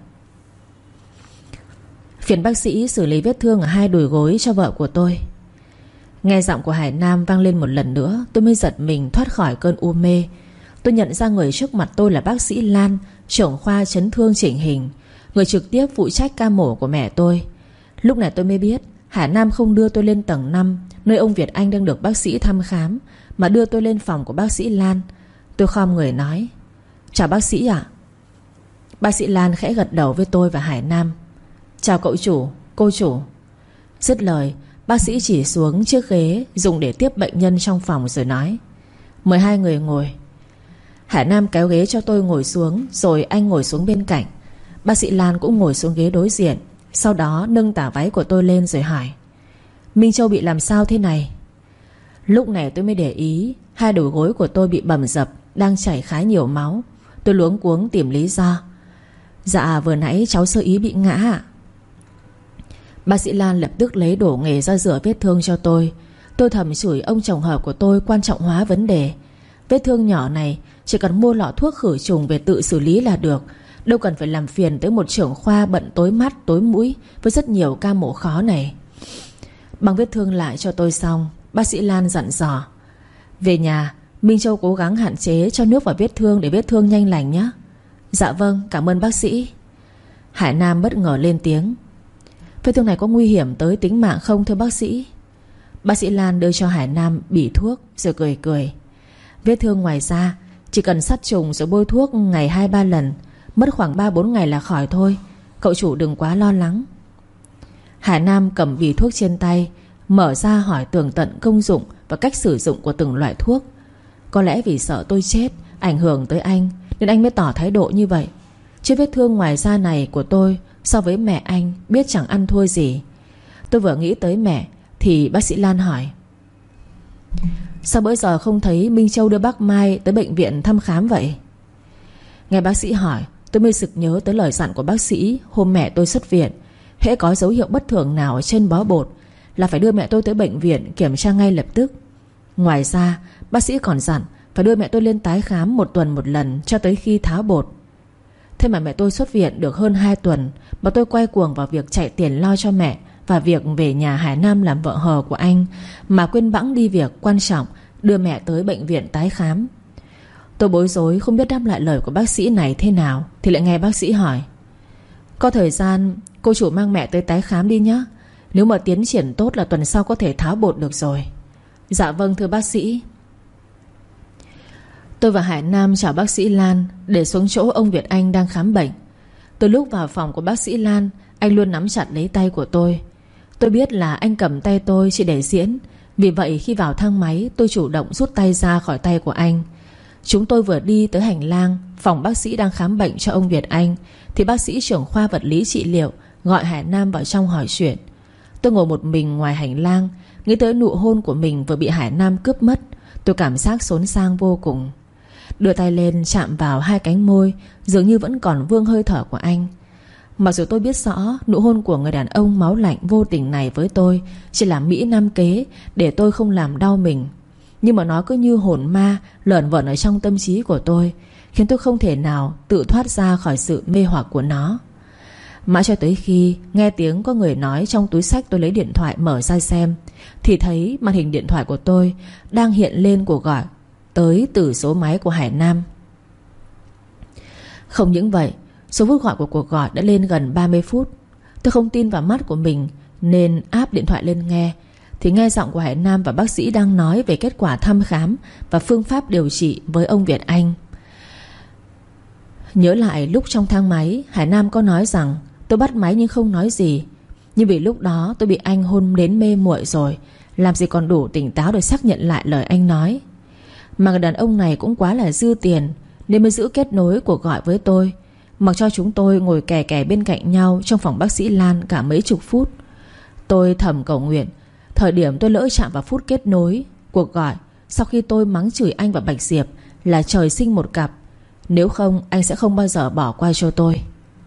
Phiền bác sĩ xử lý vết thương ở hai đùi gối cho vợ của tôi. Nghe giọng của Hải Nam vang lên một lần nữa, tôi mới giật mình thoát khỏi cơn u mê. Tôi nhận ra người trước mặt tôi là bác sĩ Lan, trưởng khoa chấn thương chỉnh hình, người trực tiếp phụ trách ca mổ của mẹ tôi. Lúc này tôi mới biết Hải Nam không đưa tôi lên tầng 5, nơi ông Việt Anh đang được bác sĩ thăm khám, mà đưa tôi lên phòng của bác sĩ Lan. Tôi khom người nói: "Chào bác sĩ ạ." Bác sĩ Lan khẽ gật đầu với tôi và Hải Nam: "Chào cậu chủ, cô chủ." Dứt lời, bác sĩ chỉ xuống chiếc ghế dùng để tiếp bệnh nhân trong phòng rồi nói: "Mời hai người ngồi." Hải Nam kéo ghế cho tôi ngồi xuống, rồi anh ngồi xuống bên cạnh. Bác sĩ Lan cũng ngồi xuống ghế đối diện. Sau đó nâng tà váy của tôi lên rồi hỏi: "Minh Châu bị làm sao thế này?" Lúc này tôi mới để ý hai đầu gối của tôi bị bầm dập, đang chảy khá nhiều máu. Tôi luống cuống tìm lý do: "Dạ vừa nãy cháu sơ ý bị ngã ạ." Bác sĩ Lan lập tức lấy đổ nghề ra rửa vết thương cho tôi. Tôi thầm chửi ông chồng hợp của tôi quan trọng hóa vấn đề. Vết thương nhỏ này chỉ cần mua lọ thuốc khử trùng về tự xử lý là được, đâu cần phải làm phiền tới một trưởng khoa bận tối mắt tối mũi với rất nhiều ca mổ khó này. Băng vết thương lại cho tôi xong, bác sĩ Lan dặn dò: "Về nhà Minh Châu cố gắng hạn chế cho nước vào vết thương để vết thương nhanh lành nhé." "Dạ vâng, cảm ơn bác sĩ." Hải Nam bất ngờ lên tiếng: "Vết thương này có nguy hiểm tới tính mạng không thưa bác sĩ?" Bác sĩ Lan đưa cho Hải Nam bỉ thuốc rồi cười cười: "Vết thương ngoài da chỉ cần sát trùng rồi bôi thuốc ngày 2-3 lần, mất khoảng 3-4 ngày là khỏi thôi. Cậu chủ đừng quá lo lắng." Hải Nam cầm bì thuốc trên tay, mở ra hỏi tường tận công dụng và cách sử dụng của từng loại thuốc. Có lẽ vì sợ tôi chết ảnh hưởng tới anh nên anh mới tỏ thái độ như vậy. Chứ vết thương ngoài da này của tôi so với mẹ anh biết chẳng ăn thua gì. Tôi vừa nghĩ tới mẹ thì bác sĩ Lan hỏi: "Sao bữa giờ không thấy Minh Châu đưa bác Mai tới bệnh viện thăm khám vậy?" Nghe bác sĩ hỏi, tôi mới sực nhớ tới lời dặn của bác sĩ hôm mẹ tôi xuất viện: hễ có dấu hiệu bất thường nào ở trên bó bột là phải đưa mẹ tôi tới bệnh viện kiểm tra ngay lập tức. Ngoài ra bác sĩ còn dặn phải đưa mẹ tôi lên tái khám 1 tuần 1 lần cho tới khi tháo bột. Thế mà mẹ tôi xuất viện được hơn 2 tuần mà tôi quay cuồng vào việc chạy tiền lo cho mẹ và việc về nhà Hải Nam làm vợ hờ của anh, mà quên bẵng đi việc quan trọng đưa mẹ tới bệnh viện tái khám. Tôi bối rối không biết đáp lại lời của bác sĩ này thế nào, thì lại nghe bác sĩ hỏi: có thời gian cô chủ mang mẹ tới tái khám đi nhé. Nếu mà tiến triển tốt là tuần sau có thể tháo bột được rồi. Dạ vâng thưa bác sĩ. Tôi và Hải Nam chào bác sĩ Lan để xuống chỗ ông Việt Anh đang khám bệnh. Từ lúc vào phòng của bác sĩ Lan, anh luôn nắm chặt lấy tay của tôi. Tôi biết là anh cầm tay tôi chỉ để diễn. Vì vậy khi vào thang máy, tôi chủ động rút tay ra khỏi tay của anh. Chúng tôi vừa đi tới hành lang phòng bác sĩ đang khám bệnh cho ông Việt Anh, thì bác sĩ trưởng khoa vật lý trị liệu gọi Hải Nam vào trong hỏi chuyện. Tôi ngồi một mình ngoài hành lang, nghĩ tới nụ hôn của mình vừa bị Hải Nam cướp mất. Tôi cảm giác xốn sang vô cùng. Đưa tay lên chạm vào hai cánh môi, dường như vẫn còn vương hơi thở của anh. Mặc dù tôi biết rõ nụ hôn của người đàn ông máu lạnh vô tình này với tôi chỉ là mỹ nam kế để tôi không làm đau mình, nhưng mà nó cứ như hồn ma lởn vởn ở trong tâm trí của tôi, khiến tôi không thể nào tự thoát ra khỏi sự mê hoặc của nó. Mãi cho tới khi nghe tiếng có người nói trong túi xách, tôi lấy điện thoại mở ra xem, thì thấy màn hình điện thoại của tôi đang hiện lên cuộc gọi tới từ số máy của Hải Nam. Không những vậy, số phút gọi của cuộc gọi đã lên gần 30 phút. Tôi không tin vào mắt của mình nên áp điện thoại lên nghe, thì nghe giọng của Hải Nam và bác sĩ đang nói về kết quả thăm khám và phương pháp điều trị với ông Việt Anh. Nhớ lại lúc trong thang máy, Hải Nam có nói rằng tôi bắt máy nhưng không nói gì. Nhưng vì lúc đó tôi bị anh hôn đến mê muội rồi, làm gì còn đủ tỉnh táo để xác nhận lại lời anh nói. Mà người đàn ông này cũng quá là dư tiền nên mới giữ kết nối cuộc gọi với tôi, mặc cho chúng tôi ngồi kè kè bên cạnh nhau trong phòng bác sĩ Lan cả mấy chục phút. Tôi thầm cầu nguyện thời điểm tôi lỡ chạm vào phút kết nối cuộc gọi, sau khi tôi mắng chửi anh và Bạch Diệp là trời sinh một cặp, nếu không anh sẽ không bao giờ bỏ qua cho tôi.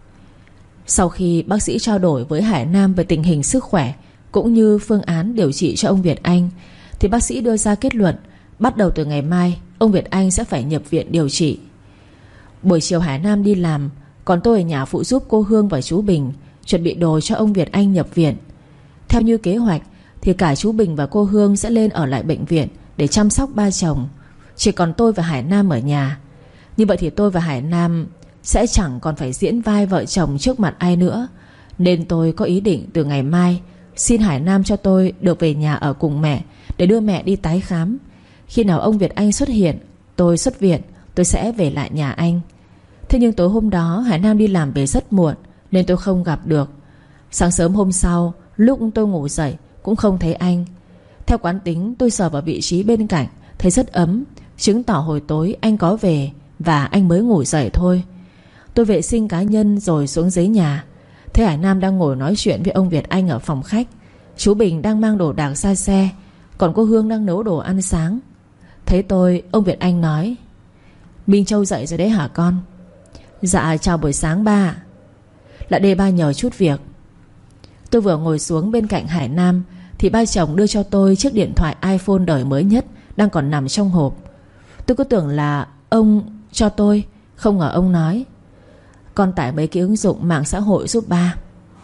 Sau khi bác sĩ trao đổi với Hải Nam về tình hình sức khỏe cũng như phương án điều trị cho ông Việt Anh, thì bác sĩ đưa ra kết luận bắt đầu từ ngày mai ông Việt Anh sẽ phải nhập viện điều trị. Buổi chiều Hải Nam đi làm, còn tôi ở nhà phụ giúp cô Hương và chú Bình chuẩn bị đồ cho ông Việt Anh nhập viện. Theo như kế hoạch thì cả chú Bình và cô Hương sẽ lên ở lại bệnh viện để chăm sóc ba chồng, chỉ còn tôi và Hải Nam ở nhà. Như vậy thì tôi và Hải Nam sẽ chẳng còn phải diễn vai vợ chồng trước mặt ai nữa. Nên tôi có ý định từ ngày mai xin Hải Nam cho tôi được về nhà ở cùng mẹ để đưa mẹ đi tái khám. Khi nào ông Việt Anh xuất hiện, tôi xuất viện, tôi sẽ về lại nhà anh. Thế nhưng tối hôm đó Hải Nam đi làm về rất muộn nên tôi không gặp được. Sáng sớm hôm sau, lúc tôi ngủ dậy cũng không thấy anh. Theo quán tính, tôi sờ vào vị trí bên cạnh thấy rất ấm, chứng tỏ hồi tối anh có về và anh mới ngủ dậy thôi. Tôi vệ sinh cá nhân rồi xuống dưới nhà, thấy Hải Nam đang ngồi nói chuyện với ông Việt Anh ở phòng khách. Chú Bình đang mang đồ đạc ra xe, còn cô Hương đang nấu đồ ăn sáng. Thấy tôi, ông Việt Anh nói: Minh Châu dậy rồi đấy hả con? Dạ chào buổi sáng ba. Lại đây ba nhờ chút việc. Tôi vừa ngồi xuống bên cạnh Hải Nam thì ba chồng đưa cho tôi chiếc điện thoại iPhone đời mới nhất đang còn nằm trong hộp. Tôi cứ tưởng là ông cho tôi, không ngờ ông nói: Con tải mấy cái ứng dụng mạng xã hội giúp ba.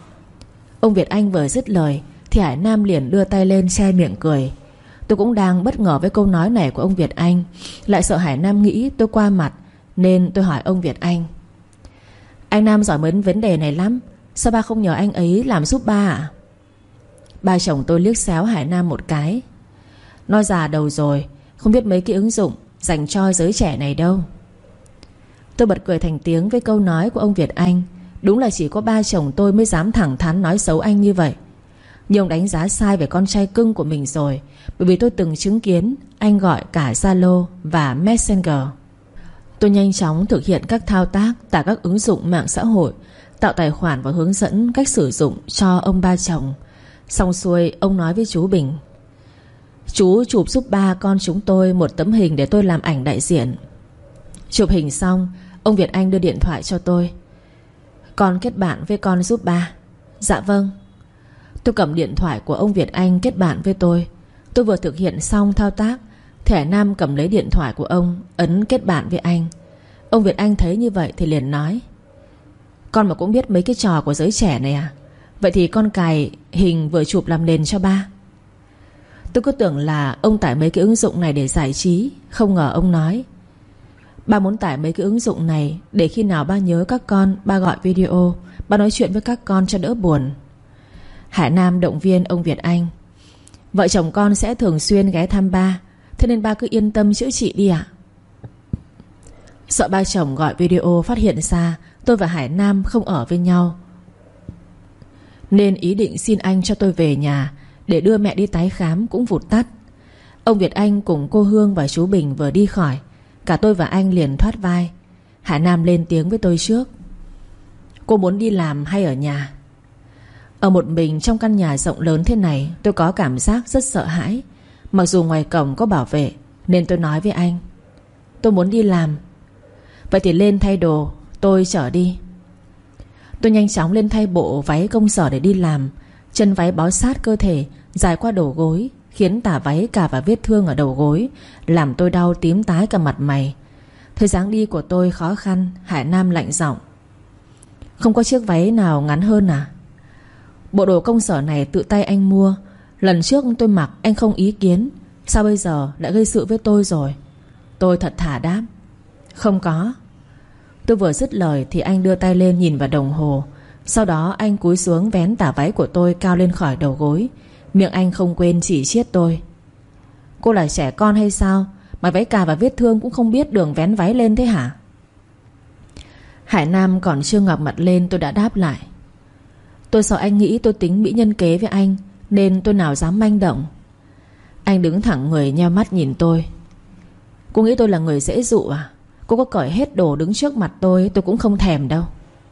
Ông Việt Anh vừa dứt lời thì Hải Nam liền đưa tay lên che miệng cười. Tôi cũng đang bất ngờ với câu nói này của ông Việt Anh, lại sợ Hải Nam nghĩ tôi qua mặt, nên tôi hỏi ông Việt Anh: Anh Nam giỏi mấy vấn đề này lắm, sao ba không nhờ anh ấy làm giúp ba à? Ba chồng tôi liếc xéo Hải Nam một cái. Nó già đầu rồi, không biết mấy cái ứng dụng dành cho giới trẻ này đâu. Tôi bật cười thành tiếng với câu nói của ông Việt Anh. Đúng là chỉ có ba chồng tôi mới dám thẳng thắn nói xấu anh như vậy. Nhưng ông đánh giá sai về con trai cưng của mình rồi, bởi vì tôi từng chứng kiến anh gọi cả Zalo và Messenger. Tôi nhanh chóng thực hiện các thao tác tải các ứng dụng mạng xã hội, tạo tài khoản và hướng dẫn cách sử dụng cho ông ba chồng. Xong xuôi, ông nói với chú Bình: Chú chụp giúp ba con chúng tôi một tấm hình để tôi làm ảnh đại diện. Chụp hình xong, ông Việt Anh đưa điện thoại cho tôi: Con kết bạn với con giúp ba. Dạ vâng. Tôi cầm điện thoại của ông Việt Anh kết bạn với tôi. Tôi vừa thực hiện xong thao tác, Hải Nam cầm lấy điện thoại của ông, ấn kết bạn với anh. Ông Việt Anh thấy như vậy thì liền nói: Con mà cũng biết mấy cái trò của giới trẻ này à? Vậy thì con cài hình vừa chụp làm nền cho ba. Tôi cứ tưởng là ông tải mấy cái ứng dụng này để giải trí. Không ngờ ông nói ba muốn tải mấy cái ứng dụng này để khi nào ba nhớ các con, ba gọi video, ba nói chuyện với các con cho đỡ buồn. Hải Nam động viên ông Việt Anh: vợ chồng con sẽ thường xuyên ghé thăm ba, thế nên ba cứ yên tâm chữa trị đi ạ. Sợ ba chồng gọi video phát hiện ra tôi và Hải Nam không ở với nhau, nên ý định xin anh cho tôi về nhà để đưa mẹ đi tái khám cũng vụt tắt. Ông Việt Anh cùng cô Hương và chú Bình vừa đi khỏi, cả tôi và anh liền thoát vai. Hải Nam lên tiếng với tôi trước: cô muốn đi làm hay ở nhà? Ở một mình trong căn nhà rộng lớn thế này, tôi có cảm giác rất sợ hãi. Mặc dù ngoài cổng có bảo vệ, nên tôi nói với anh: tôi muốn đi làm. Vậy thì lên thay đồ, tôi chở đi. Tôi nhanh chóng lên thay bộ váy công sở để đi làm. Chân váy bó sát cơ thể, dài qua đầu gối, khiến tả váy cà vào vết thương ở đầu gối, làm tôi đau tím tái cả mặt mày. Thấy dáng đi của tôi khó khăn, Hải Nam lạnh giọng: không có chiếc váy nào ngắn hơn à? Bộ đồ công sở này tự tay anh mua. Lần trước tôi mặc anh không ý kiến, sao bây giờ lại gây sự với tôi rồi? Tôi thật thà đáp: không có. Tôi vừa dứt lời thì anh đưa tay lên nhìn vào đồng hồ. Sau đó anh cúi xuống vén tả váy của tôi cao lên khỏi đầu gối. Miệng anh không quên chỉ chiết tôi: cô là trẻ con hay sao mà váy cà và vết thương cũng không biết đường vén váy lên thế hả? Hải Nam còn chưa ngập mặt lên, tôi đã đáp lại: tôi sợ anh nghĩ tôi tính mỹ nhân kế với anh, nên tôi nào dám manh động. Anh đứng thẳng người nheo mắt nhìn tôi: cô nghĩ tôi là người dễ dụ à? Cô có cởi hết đồ đứng trước mặt tôi cũng không thèm đâu.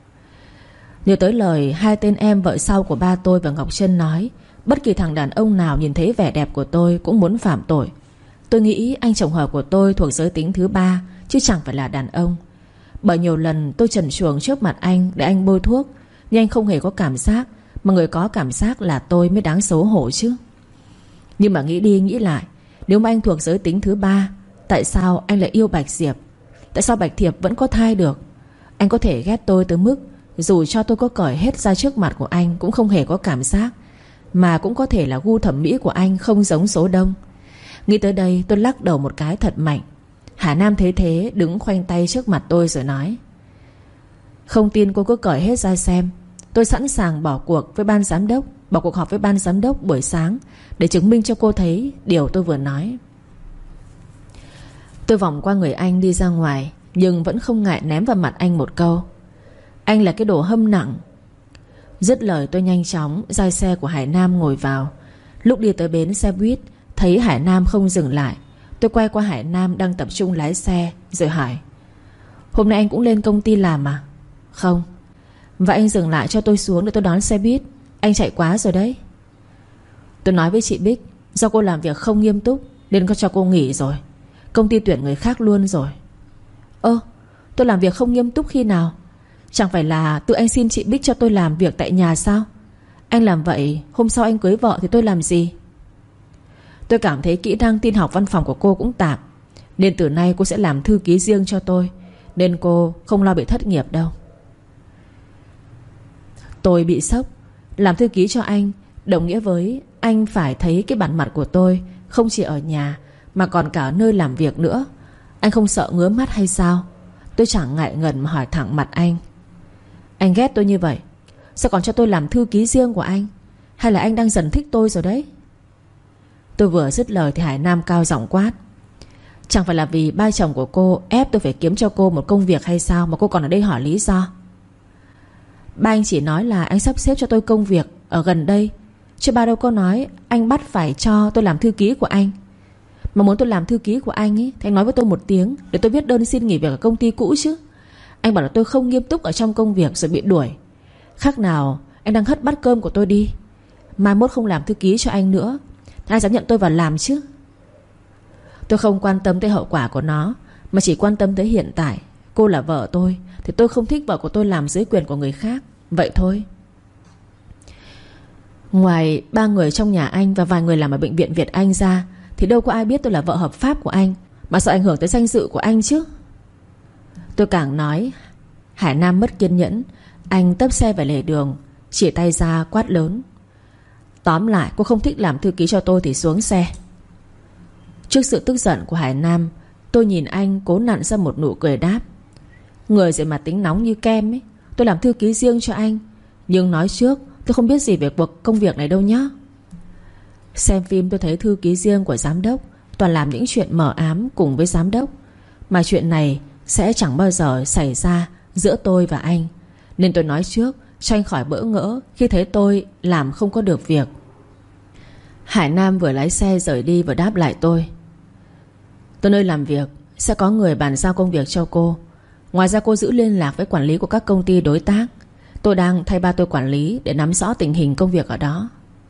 Nhớ tới lời hai tên em vợ sau của ba tôi và Ngọc Trân nói, bất kỳ thằng đàn ông nào nhìn thấy vẻ đẹp của tôi cũng muốn phạm tội. Tôi nghĩ anh chồng hờ của tôi thuộc giới tính thứ ba, chứ chẳng phải là đàn ông. Bởi nhiều lần tôi trần truồng trước mặt anh để anh bôi thuốc, nhưng anh không hề có cảm giác. Mà người có cảm giác là tôi mới đáng xấu hổ chứ. Nhưng mà nghĩ đi nghĩ lại, nếu mà anh thuộc giới tính thứ ba, tại sao anh lại yêu Bạch Diệp? Tại sao Bạch Thiệp vẫn có thai được? Anh có thể ghét tôi tới mức dù cho tôi có cởi hết ra trước mặt của anh cũng không hề có cảm giác. Mà cũng có thể là gu thẩm mỹ của anh không giống số đông. Nghĩ tới đây tôi lắc đầu một cái thật mạnh. Hà Nam thấy thế đứng khoanh tay trước mặt tôi rồi nói: không tin cô cứ cởi hết ra xem. Tôi sẵn sàng bỏ cuộc với ban giám đốc, bỏ cuộc họp với ban giám đốc buổi sáng để chứng minh cho cô thấy điều tôi vừa nói. Tôi vòng qua người anh đi ra ngoài, nhưng vẫn không ngại ném vào mặt anh một câu: anh là cái đồ hâm nặng. Dứt lời tôi nhanh chóng dai xe của Hải Nam ngồi vào. Lúc đi tới bến xe buýt, thấy Hải Nam không dừng lại, tôi quay qua Hải Nam đang tập trung lái xe rồi hỏi: hôm nay anh cũng lên công ty làm à? Không. Vậy anh dừng lại cho tôi xuống để tôi đón xe buýt. Anh chạy quá rồi đấy. Tôi nói với chị Bích, do cô làm việc không nghiêm túc nên có cho cô nghỉ rồi. Công ty tuyển người khác luôn rồi. Tôi làm việc không nghiêm túc khi nào? Chẳng phải là tự anh xin chị Bích cho tôi làm việc tại nhà sao? Anh làm vậy hôm sau anh cưới vợ thì tôi làm gì? Tôi cảm thấy kỹ năng tin học văn phòng của cô cũng tạm, nên từ nay cô sẽ làm thư ký riêng cho tôi, nên cô không lo bị thất nghiệp đâu. Tôi bị sốc. Làm thư ký cho anh đồng nghĩa với anh phải thấy cái bản mặt của tôi, không chỉ ở nhà mà còn cả ở nơi làm việc nữa. Anh không sợ ngứa mắt hay sao? Tôi chẳng ngại ngần mà hỏi thẳng mặt anh: anh ghét tôi như vậy, sao còn cho tôi làm thư ký riêng của anh? Hay là anh đang dần thích tôi rồi đấy? Tôi vừa dứt lời thì Hải Nam cao giọng quát: chẳng phải là vì ba chồng của cô ép tôi phải kiếm cho cô một công việc hay sao mà cô còn ở đây hỏi lý do? Ba anh chỉ nói là anh sắp xếp cho tôi công việc ở gần đây, chứ ba đâu có nói anh bắt phải cho tôi làm thư ký của anh. Mà muốn tôi làm thư ký của anh ấy thì anh nói với tôi một tiếng để tôi viết đơn xin nghỉ việc ở công ty cũ chứ. Anh bảo là tôi không nghiêm túc ở trong công việc rồi bị đuổi. Khác nào anh đang hất bát cơm của tôi đi. Mai mốt không làm thư ký cho anh nữa, ai dám nhận tôi vào làm chứ? Tôi không quan tâm tới hậu quả của nó, mà chỉ quan tâm tới hiện tại. Cô là vợ tôi thì tôi không thích vợ của tôi làm dưới quyền của người khác. Vậy thôi. Ngoài 3 người trong nhà anh và vài người làm ở bệnh viện Việt Anh ra thì đâu có ai biết tôi là vợ hợp pháp của anh, mà sợ ảnh hưởng tới danh dự của anh chứ. Tôi càng nói, Hải Nam mất kiên nhẫn. Anh tấp xe về lề đường, chỉ tay ra quát lớn: Tóm lại cô không thích làm thư ký cho tôi thì xuống xe. Trước sự tức giận của Hải Nam, tôi nhìn anh cố nặn ra một nụ cười đáp. Người gì mà tính nóng như kem ấy. Tôi làm thư ký riêng cho anh, nhưng nói trước tôi không biết gì về cuộc công việc này đâu nhá. Xem phim tôi thấy thư ký riêng của giám đốc toàn làm những chuyện mờ ám cùng với giám đốc, mà chuyện này sẽ chẳng bao giờ xảy ra giữa tôi và anh. Nên tôi nói trước cho anh khỏi bỡ ngỡ khi thấy tôi làm không có được việc. Hải Nam vừa lái xe rời đi vừa đáp lại tôi. Tới nơi làm việc sẽ có người bàn giao công việc cho cô. Ngoài ra cô giữ liên lạc với quản lý của các công ty đối tác. Tôi đang thay ba tôi quản lý để nắm rõ tình hình công việc ở đó.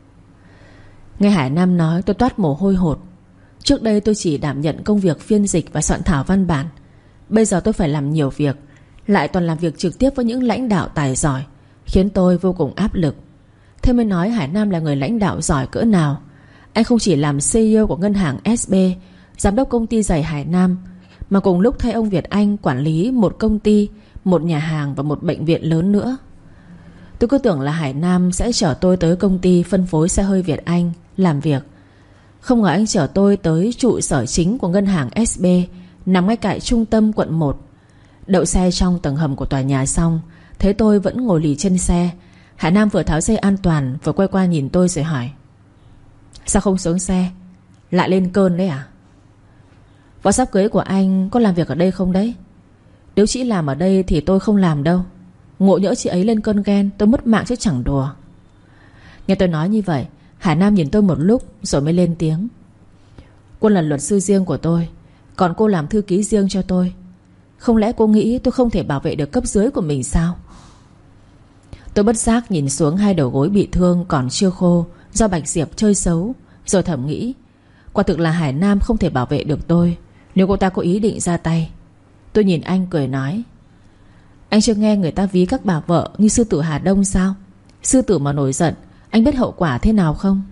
Nghe Hải Nam nói tôi toát mồ hôi hột. Trước đây tôi chỉ đảm nhận công việc phiên dịch và soạn thảo văn bản. Bây giờ tôi phải làm nhiều việc, lại toàn làm việc trực tiếp với những lãnh đạo tài giỏi, khiến tôi vô cùng áp lực. Thế mới nói Hải Nam là người lãnh đạo giỏi cỡ nào. Anh không chỉ làm CEO của ngân hàng SB, giám đốc công ty giày Hải Nam, mà cùng lúc thay ông Việt Anh quản lý một công ty, một nhà hàng và một bệnh viện lớn nữa. Tôi cứ tưởng là Hải Nam sẽ chở tôi tới công ty phân phối xe hơi Việt Anh làm việc. Không ngờ anh chở tôi tới trụ sở chính của ngân hàng SB, nằm ngay cạnh trung tâm quận 1. Đậu xe trong tầng hầm của tòa nhà xong, thấy tôi vẫn ngồi lì trên xe, Hải Nam vừa tháo dây an toàn vừa quay qua nhìn tôi rồi hỏi: Sao không xuống xe? Lại lên cơn đấy à? Vợ sắp cưới của anh có làm việc ở đây không đấy? Nếu chị làm ở đây thì tôi không làm đâu. Ngộ nhỡ chị ấy lên cơn ghen tôi mất mạng chứ chẳng đùa. Nghe tôi nói như vậy, Hải Nam nhìn tôi một lúc rồi mới lên tiếng: Quân là luật sư riêng của tôi, còn cô làm thư ký riêng cho tôi. Không lẽ cô nghĩ tôi không thể bảo vệ được cấp dưới của mình sao? Tôi bất giác nhìn xuống hai đầu gối bị thương còn chưa khô do Bạch Diệp chơi xấu, rồi thầm nghĩ quả thực là Hải Nam không thể bảo vệ được tôi nếu cô ta có ý định ra tay. Tôi nhìn anh cười nói: Anh chưa nghe người ta ví các bà vợ như sư tử Hà Đông sao? Sư tử mà nổi giận, anh biết hậu quả thế nào không?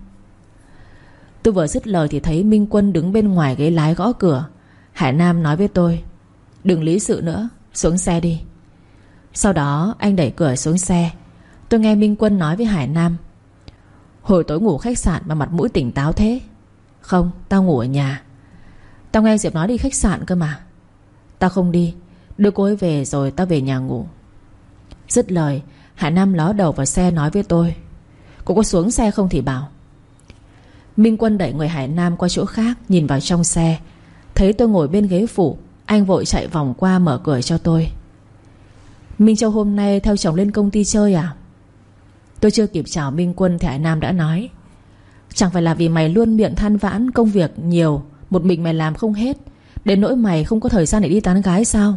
Tôi vừa dứt lời thì thấy Minh Quân đứng bên ngoài ghế lái gõ cửa. Hải Nam nói với tôi: Đừng lý sự nữa, xuống xe đi. Sau đó anh đẩy cửa xuống xe. Tôi nghe Minh Quân nói với Hải Nam: Hồi tối ngủ khách sạn mà mặt mũi tỉnh táo thế. Không, tao ngủ ở nhà. Tao nghe Diệp nói đi khách sạn cơ mà. Tao không đi, đưa cô ấy về rồi tao về nhà ngủ. Dứt lời, Hải Nam ló đầu vào xe nói với tôi: Cô có xuống xe không thì bảo. Minh Quân đẩy người Hải Nam qua chỗ khác, nhìn vào trong xe. Thấy tôi ngồi bên ghế phụ, anh vội chạy vòng qua mở cửa cho tôi. Minh Châu hôm nay theo chồng lên công ty chơi à? Tôi chưa kịp chào Minh Quân thì Hải Nam đã nói: Chẳng phải là vì mày luôn miệng than vãn công việc nhiều, một mình mày làm không hết, đến nỗi mày không có thời gian để đi tán gái sao?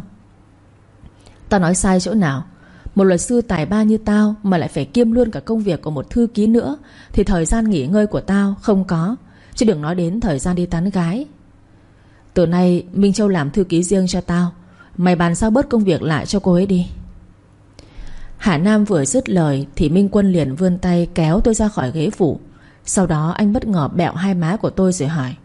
Tao nói sai chỗ nào? Một luật sư tài ba như tao mà lại phải kiêm luôn cả công việc của một thư ký nữa, thì thời gian nghỉ ngơi của tao không có, chứ đừng nói đến thời gian đi tán gái. Từ nay Minh Châu làm thư ký riêng cho tao, mày bàn sao bớt công việc lại cho cô ấy đi. Hải Nam vừa dứt lời thì Minh Quân liền vươn tay kéo tôi ra khỏi ghế phụ. Sau đó anh bất ngờ bẹo hai má của tôi rồi hỏi: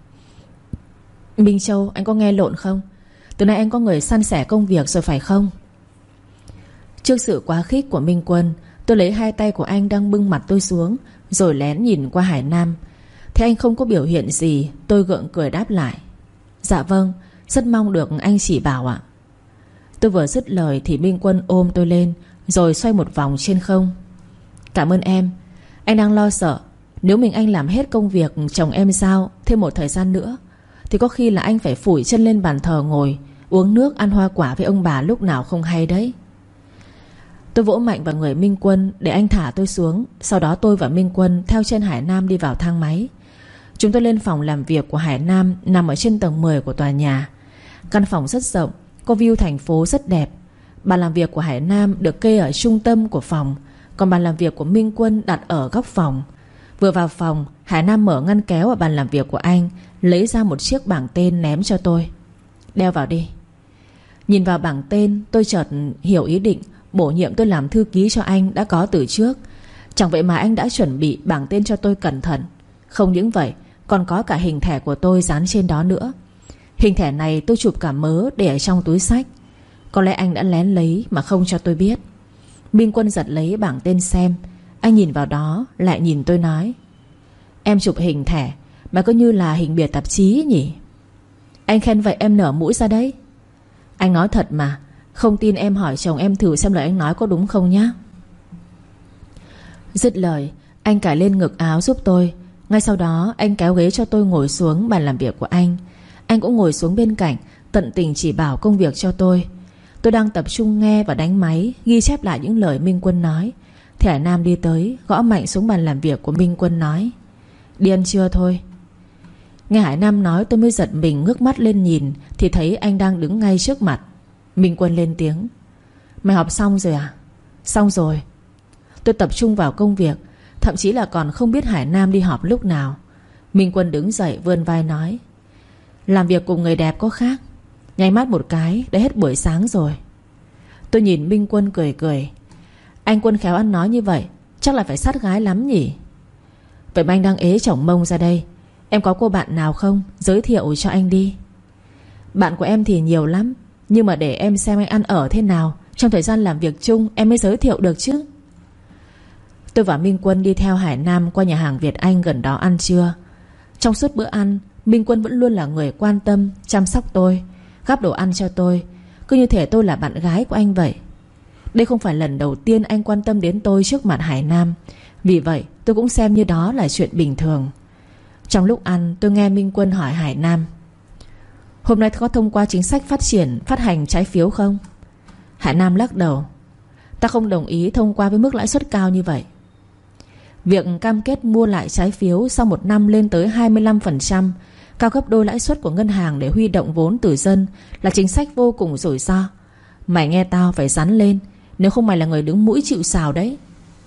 Minh Châu, anh có nghe lộn không? Từ nay anh có người san sẻ công việc rồi phải không? Trước sự quá khích của Minh Quân, tôi lấy hai tay của anh đang bưng mặt tôi xuống, rồi lén nhìn qua Hải Nam. Thế anh không có biểu hiện gì, tôi gượng cười đáp lại: Dạ vâng, rất mong được anh chỉ bảo ạ. Tôi vừa dứt lời thì Minh Quân ôm tôi lên, rồi xoay một vòng trên không. Cảm ơn em. Anh đang lo sợ nếu mình anh làm hết công việc chồng em giao thêm một thời gian nữa thì có khi là anh phải phủi chân lên bàn thờ ngồi uống nước ăn hoa quả với ông bà lúc nào không hay đấy. Tôi vỗ mạnh vào người Minh Quân để anh thả tôi xuống. Sau đó tôi và Minh Quân theo chân Hải Nam đi vào thang máy. Chúng tôi lên phòng làm việc của Hải Nam, nằm ở trên tầng 10 của tòa nhà. Căn phòng rất rộng, có view thành phố rất đẹp. Bàn làm việc của Hải Nam được kê ở trung tâm của phòng, còn bàn làm việc của Minh Quân đặt ở góc phòng. Vừa vào phòng, Hải Nam mở ngăn kéo ở bàn làm việc của anh, lấy ra một chiếc bảng tên ném cho tôi: Đeo vào đi. Nhìn vào bảng tên, tôi chợt hiểu ý định bổ nhiệm tôi làm thư ký cho anh đã có từ trước. Chẳng vậy mà anh đã chuẩn bị bảng tên cho tôi cẩn thận. Không những vậy, còn có cả hình thẻ của tôi dán trên đó nữa. Hình thẻ này tôi chụp cả mớ để ở trong túi xách. Có lẽ anh đã lén lấy mà không cho tôi biết. Minh Quân giật lấy bảng tên xem. Anh nhìn vào đó lại nhìn tôi nói: Em chụp hình thẻ mà cứ như là hình bìa tạp chí nhỉ. Anh khen vậy em nở mũi ra đấy. Anh nói thật mà. Không tin em hỏi chồng em thử xem lời anh nói có đúng không nhá. Dứt lời, anh cài lên ngực áo giúp tôi. Ngay sau đó anh kéo ghế cho tôi ngồi xuống bàn làm việc của anh. Anh cũng ngồi xuống bên cạnh, tận tình chỉ bảo công việc cho tôi. Tôi đang tập trung nghe và đánh máy, ghi chép lại những lời Minh Quân nói, thì Hải Nam đi tới, gõ mạnh xuống bàn làm việc của Minh Quân nói: Đi ăn trưa thôi. Nghe Hải Nam nói tôi mới giật mình ngước mắt lên nhìn, thì thấy anh đang đứng ngay trước mặt. Minh Quân lên tiếng: Mày họp xong rồi à? Xong rồi. Tôi tập trung vào công việc, thậm chí là còn không biết Hải Nam đi họp lúc nào. Minh Quân đứng dậy vươn vai nói: Làm việc cùng người đẹp có khác. Nháy mắt một cái đã hết buổi sáng rồi. Tôi nhìn Minh Quân cười cười. Anh Quân khéo ăn nói như vậy, chắc là phải sát gái lắm nhỉ. Vậy mà anh đang ế chổng mông ra đây. Em có cô bạn nào không? Giới thiệu cho anh đi. Bạn của em thì nhiều lắm, nhưng mà để em xem anh ăn ở thế nào, trong thời gian làm việc chung em mới giới thiệu được chứ. Tôi và Minh Quân đi theo Hải Nam qua nhà hàng Việt Anh gần đó ăn trưa. Trong suốt bữa ăn, Minh Quân vẫn luôn là người quan tâm, chăm sóc tôi, gắp đồ ăn cho tôi, cứ như thể tôi là bạn gái của anh vậy. Đây không phải lần đầu tiên anh quan tâm đến tôi trước mặt Hải Nam, vì vậy tôi cũng xem như đó là chuyện bình thường. Trong lúc ăn, tôi nghe Minh Quân hỏi Hải Nam: Hôm nay có thông qua chính sách phát hành trái phiếu không? Hải Nam lắc đầu: Ta không đồng ý thông qua với mức lãi suất cao như vậy. Việc cam kết mua lại trái phiếu sau 1 năm lên tới 25%, cao gấp đôi lãi suất của ngân hàng để huy động vốn từ dân, là chính sách vô cùng rủi ro. Mày nghe tao phải rắn lên, nếu không mày là người đứng mũi chịu sào đấy.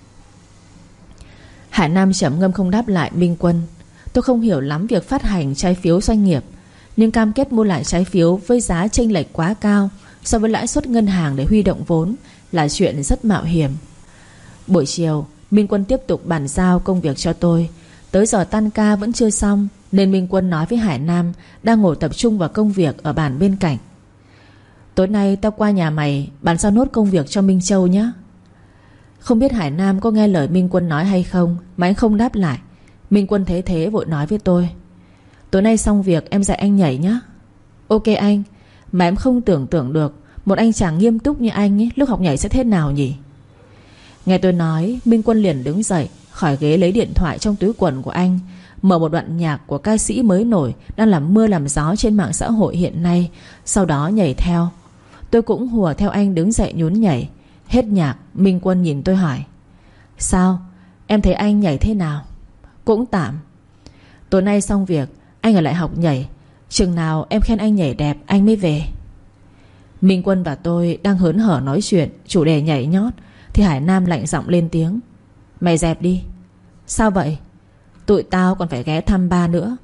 Hải Nam trầm ngâm không đáp lại Minh Quân. Tôi không hiểu lắm việc phát hành trái phiếu doanh nghiệp, nhưng cam kết mua lại trái phiếu với giá chênh lệch quá cao so với lãi suất ngân hàng để huy động vốn là chuyện rất mạo hiểm. Buổi chiều, Minh Quân tiếp tục bàn giao công việc cho tôi. Tới giờ tan ca vẫn chưa xong, nên Minh Quân nói với Hải Nam đang ngồi tập trung vào công việc ở bàn bên cạnh: Tối nay tao qua nhà mày bàn giao nốt công việc cho Minh Châu nhé. Không biết Hải Nam có nghe lời Minh Quân nói hay không mà anh không đáp lại. Minh Quân thấy thế vội nói với tôi: Tối nay xong việc em dạy anh nhảy nhé. Ok anh. Mà em không tưởng tượng được một anh chàng nghiêm túc như anh ấy, lúc học nhảy sẽ thế nào nhỉ. Nghe tôi nói, Minh Quân liền đứng dậy khỏi ghế, lấy điện thoại trong túi quần của anh, mở một đoạn nhạc của ca sĩ mới nổi đang làm mưa làm gió trên mạng xã hội hiện nay, sau đó nhảy theo. Tôi cũng hùa theo anh đứng dậy nhún nhảy. Hết nhạc, Minh Quân nhìn tôi hỏi: Sao? Em thấy anh nhảy thế nào? Cũng tạm. Tối nay xong việc anh ở lại học nhảy, chừng nào em khen anh nhảy đẹp anh mới về. Minh Quân và tôi đang hớn hở nói chuyện chủ đề nhảy nhót, thì Hải Nam lạnh giọng lên tiếng: Mày dẹp đi. Sao vậy? Tụi tao còn phải ghé thăm ba nữa.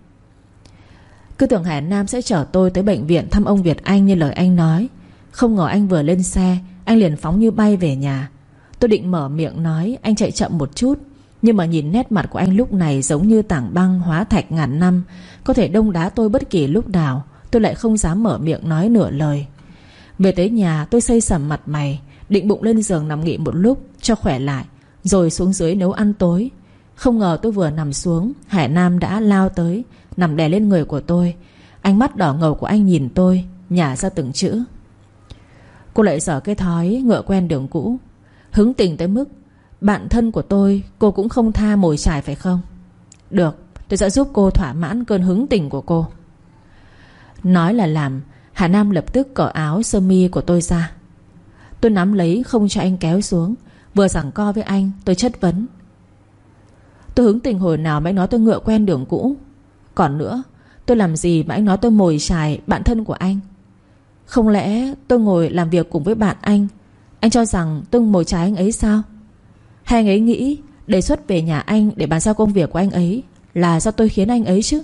Cứ tưởng Hải Nam sẽ chở tôi tới bệnh viện thăm ông Việt Anh như lời anh nói. Không ngờ anh vừa lên xe, anh liền phóng như bay về nhà. Tôi định mở miệng nói anh chạy chậm một chút, nhưng mà nhìn nét mặt của anh lúc này giống như tảng băng hóa thạch ngàn năm, có thể đông đá tôi bất kỳ lúc nào. Tôi lại không dám mở miệng nói nửa lời. Về tới nhà tôi xây sẩm mặt mày, định bụng lên giường nằm nghỉ một lúc cho khỏe lại, rồi xuống dưới nấu ăn tối. Không ngờ tôi vừa nằm xuống, Hải Nam đã lao tới, nằm đè lên người của tôi. Ánh mắt đỏ ngầu của anh nhìn tôi, nhả ra từng chữ: Cô lại dở cái thói ngựa quen đường cũ, hứng tình tới mức bạn thân của tôi cô cũng không tha mồi chài phải không? Được, tôi sẽ giúp cô thỏa mãn cơn hứng tình của cô. Nói là làm, Hà Nam lập tức cởi áo sơ mi của tôi ra. Tôi nắm lấy không cho anh kéo xuống. Vừa giằng co với anh, tôi chất vấn: Tôi hứng tình hồi nào mà anh nói tôi ngựa quen đường cũ? Còn nữa, tôi làm gì mà anh nói tôi mồi chài bạn thân của anh? Không lẽ tôi ngồi làm việc cùng với bạn anh cho rằng tôi mồi chài anh ấy sao? Hay anh ấy nghĩ đề xuất về nhà anh để bàn giao công việc của anh ấy là do tôi khiến anh ấy chứ?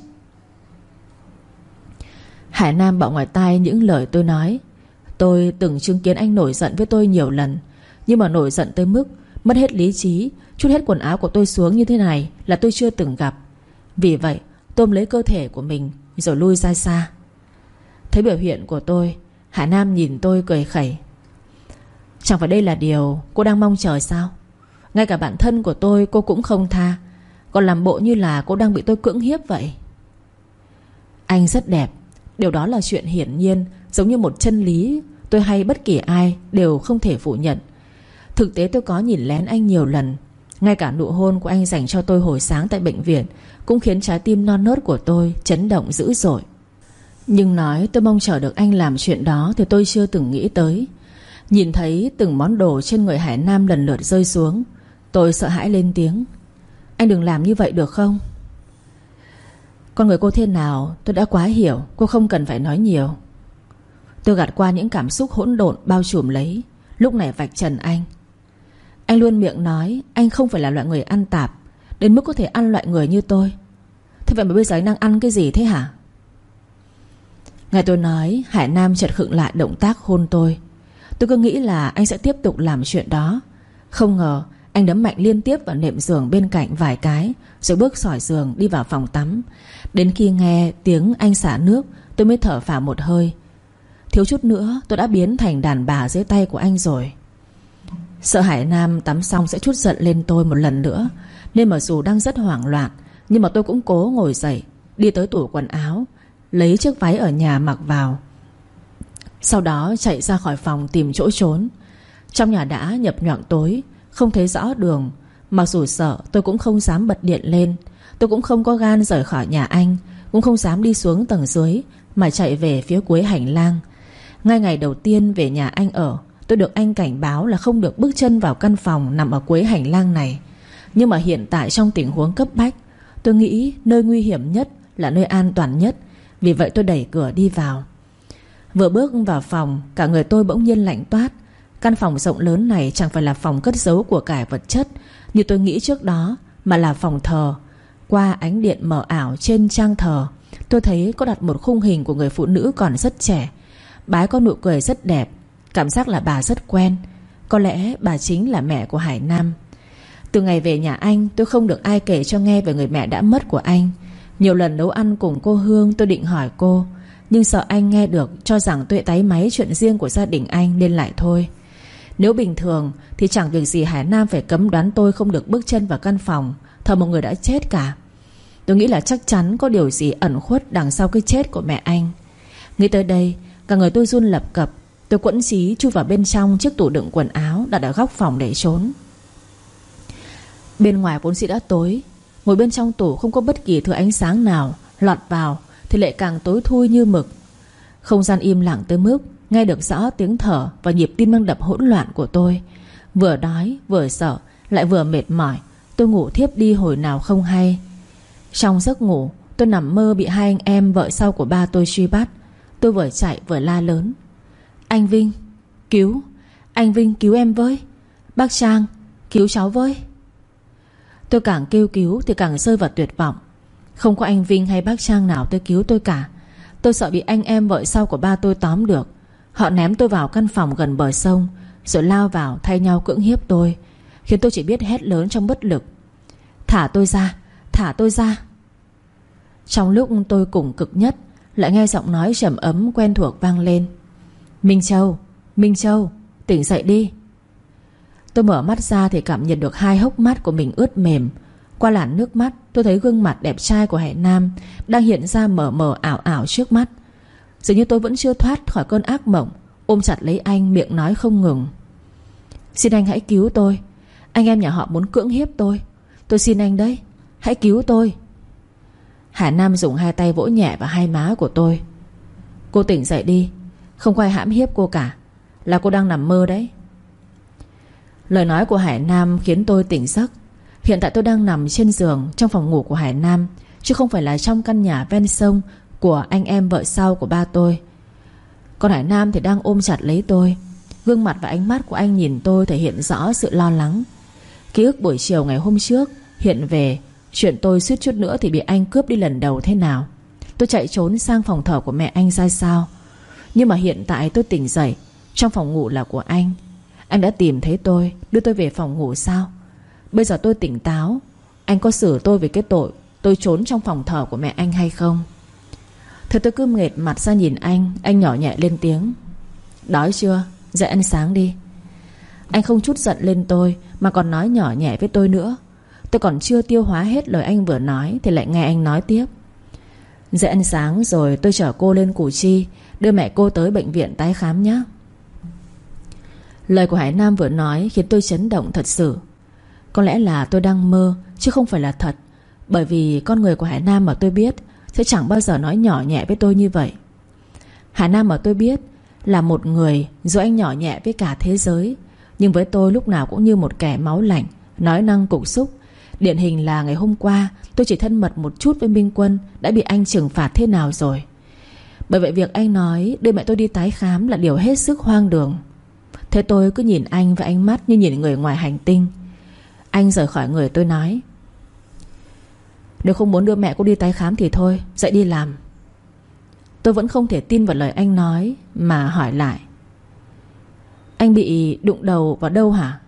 Hải Nam bảo ngoài tai những lời tôi nói. Tôi từng chứng kiến anh nổi giận với tôi nhiều lần, nhưng mà nổi giận tới mức mất hết lý trí, trút hết quần áo của tôi xuống như thế này là tôi chưa từng gặp. Vì vậy tôi lấy cơ thể của mình rồi lui ra xa. Thấy biểu hiện của tôi, Hải Nam nhìn tôi cười khẩy: Chẳng phải đây là điều cô đang mong chờ sao? Ngay cả bản thân của tôi cô cũng không tha, còn làm bộ như là cô đang bị tôi cưỡng hiếp vậy. Anh rất đẹp, điều đó là chuyện hiển nhiên, giống như một chân lý tôi hay bất kỳ ai đều không thể phủ nhận. Thực tế tôi có nhìn lén anh nhiều lần. Ngay cả nụ hôn của anh dành cho tôi hồi sáng tại bệnh viện cũng khiến trái tim non nớt của tôi chấn động dữ dội. Nhưng nói tôi mong chờ được anh làm chuyện đó thì tôi chưa từng nghĩ tới. Nhìn thấy từng món đồ trên người Hải Nam lần lượt rơi xuống, tôi sợ hãi lên tiếng: Anh đừng làm như vậy được không? Con người cô thế nào tôi đã quá hiểu, cô không cần phải nói nhiều. Tôi gạt qua những cảm xúc hỗn độn bao trùm lấy, lúc này vạch trần anh. Anh luôn miệng nói anh không phải là loại người ăn tạp đến mức có thể ăn loại người như tôi. Thế vậy mà bây giờ anh đang ăn cái gì thế hả? Nghe tôi nói, Hải Nam chợt khựng lại động tác hôn tôi. Tôi cứ nghĩ là anh sẽ tiếp tục làm chuyện đó. Không ngờ anh đấm mạnh liên tiếp vào nệm giường bên cạnh vài cái, rồi bước xỏi giường đi vào phòng tắm. Đến khi nghe tiếng anh xả nước, tôi mới thở phào một hơi. Thiếu chút nữa tôi đã biến thành đàn bà dưới tay của anh rồi. Sợ Hải Nam tắm xong sẽ trút giận lên tôi một lần nữa, nên mặc dù đang rất hoảng loạn, nhưng mà tôi cũng cố ngồi dậy, đi tới tủ quần áo, lấy chiếc váy ở nhà mặc vào. Sau đó chạy ra khỏi phòng tìm chỗ trốn. Trong nhà đã nhập nhoạng tối, không thấy rõ đường. Mặc dù sợ, tôi cũng không dám bật điện lên. Tôi cũng không có gan rời khỏi nhà anh, cũng không dám đi xuống tầng dưới, mà chạy về phía cuối hành lang. Ngay ngày đầu tiên về nhà anh ở, tôi được anh cảnh báo là không được bước chân vào căn phòng nằm ở cuối hành lang này. Nhưng mà hiện tại trong tình huống cấp bách, tôi nghĩ nơi nguy hiểm nhất là nơi an toàn nhất. Vì vậy tôi đẩy cửa đi vào. Vừa bước vào phòng, cả người tôi bỗng nhiên lạnh toát. Căn phòng rộng lớn này chẳng phải là phòng cất giấu của cải vật chất như tôi nghĩ trước đó, mà là phòng thờ. Qua ánh điện mờ ảo trên trang thờ, tôi thấy có đặt một khung hình của người phụ nữ còn rất trẻ. Bà ấy có nụ cười rất đẹp, cảm giác là bà rất quen. Có lẽ bà chính là mẹ của Hải Nam. Từ ngày về nhà anh, tôi không được ai kể cho nghe về người mẹ đã mất của anh. Nhiều lần nấu ăn cùng cô Hương, tôi định hỏi cô, nhưng sợ anh nghe được cho rằng tôi táy máy chuyện riêng của gia đình anh, nên lại thôi. Nếu bình thường thì chẳng việc gì Hải Nam phải cấm đoán tôi không được bước chân vào căn phòng thờ một người đã chết cả. Tôi nghĩ là chắc chắn có điều gì ẩn khuất đằng sau cái chết của mẹ anh. Nghĩ tới đây, cả người tôi run lập cập. Tôi quẫn chí chui vào bên trong chiếc tủ đựng quần áo đặt ở góc phòng để trốn. Bên ngoài vốn dĩ đã tối, ngồi bên trong tủ không có bất kỳ thứ ánh sáng nào lọt vào thì lại càng tối thui như mực. Không gian im lặng tới mức nghe được rõ tiếng thở và nhịp tim đang đập hỗn loạn của tôi. Vừa đói, vừa sợ, lại vừa mệt mỏi, tôi ngủ thiếp đi hồi nào không hay. Trong giấc ngủ, tôi nằm mơ bị hai anh em vợ sau của ba tôi truy bắt. Tôi vừa chạy vừa la lớn: Anh Vinh, cứu! Anh Vinh cứu em với! Bác Trang, cứu cháu với! Tôi càng kêu cứu thì càng rơi vào tuyệt vọng. Không có anh Vinh hay bác Trang nào tới cứu tôi cả. Tôi sợ bị anh em vợ sau của ba tôi tóm được. Họ ném tôi vào căn phòng gần bờ sông, rồi lao vào thay nhau cưỡng hiếp tôi, khiến tôi chỉ biết hét lớn trong bất lực: Thả tôi ra! Thả tôi ra! Trong lúc tôi cùng cực nhất, lại nghe giọng nói trầm ấm quen thuộc vang lên: Minh Châu! Minh Châu! Tỉnh dậy đi! Tôi mở mắt ra thì cảm nhận được hai hốc mắt của mình ướt mềm. Qua làn nước mắt, tôi thấy gương mặt đẹp trai của Hải Nam đang hiện ra mờ mờ ảo ảo trước mắt. Dường như tôi vẫn chưa thoát khỏi cơn ác mộng, ôm chặt lấy anh, miệng nói không ngừng: Xin anh hãy cứu tôi! Anh em nhà họ muốn cưỡng hiếp tôi. Tôi xin anh đấy, hãy cứu tôi! Hải Nam dùng hai tay vỗ nhẹ vào hai má của tôi: Cô tỉnh dậy đi, không có ai hãm hiếp cô cả, là cô đang nằm mơ đấy. Lời nói của Hải Nam khiến tôi tỉnh giấc. Hiện tại tôi đang nằm trên giường trong phòng ngủ của Hải Nam, chứ không phải là trong căn nhà ven sông của anh em vợ sau của ba tôi. Còn Hải Nam thì đang ôm chặt lấy tôi. Gương mặt và ánh mắt của anh nhìn tôi thể hiện rõ sự lo lắng. Ký ức buổi chiều ngày hôm trước hiện về chuyện tôi suýt chút nữa thì bị anh cướp đi lần đầu thế nào, tôi chạy trốn sang phòng thờ của mẹ anh ra sao. Nhưng mà hiện tại tôi tỉnh dậy, trong phòng ngủ là của anh. Anh đã tìm thấy tôi, đưa tôi về phòng ngủ sao? Bây giờ tôi tỉnh táo, anh có xử tôi về cái tội tôi trốn trong phòng thờ của mẹ anh hay không? Thế tôi cứ nghệt mặt ra nhìn anh nhỏ nhẹ lên tiếng: Đói chưa? Dậy ăn sáng đi. Anh không chút giận lên tôi mà còn nói nhỏ nhẹ với tôi nữa: Tôi còn chưa tiêu hóa hết lời anh vừa nói thì lại nghe anh nói tiếp. Dậy ăn sáng rồi tôi chở cô lên Củ Chi, đưa mẹ cô tới bệnh viện tái khám nhé. Lời của Hải Nam vừa nói khiến tôi chấn động thật sự. Có lẽ là tôi đang mơ chứ không phải là thật. Bởi vì con người của Hải Nam mà tôi biết sẽ chẳng bao giờ nói nhỏ nhẹ với tôi như vậy. Hải Nam mà tôi biết là một người dù anh nhỏ nhẹ với cả thế giới, nhưng với tôi lúc nào cũng như một kẻ máu lạnh, nói năng cục súc. Điển hình là ngày hôm qua tôi chỉ thân mật một chút với Minh Quân đã bị anh trừng phạt thế nào rồi. Bởi vậy việc anh nói đưa mẹ tôi đi tái khám là điều hết sức hoang đường. Thế tôi cứ nhìn anh với ánh mắt như nhìn người ngoài hành tinh. Anh rời khỏi người tôi nói: nếu không muốn đưa mẹ cô đi tái khám thì thôi, dậy đi làm. Tôi vẫn không thể tin vào lời anh nói mà hỏi lại: anh bị đụng đầu vào đâu hả?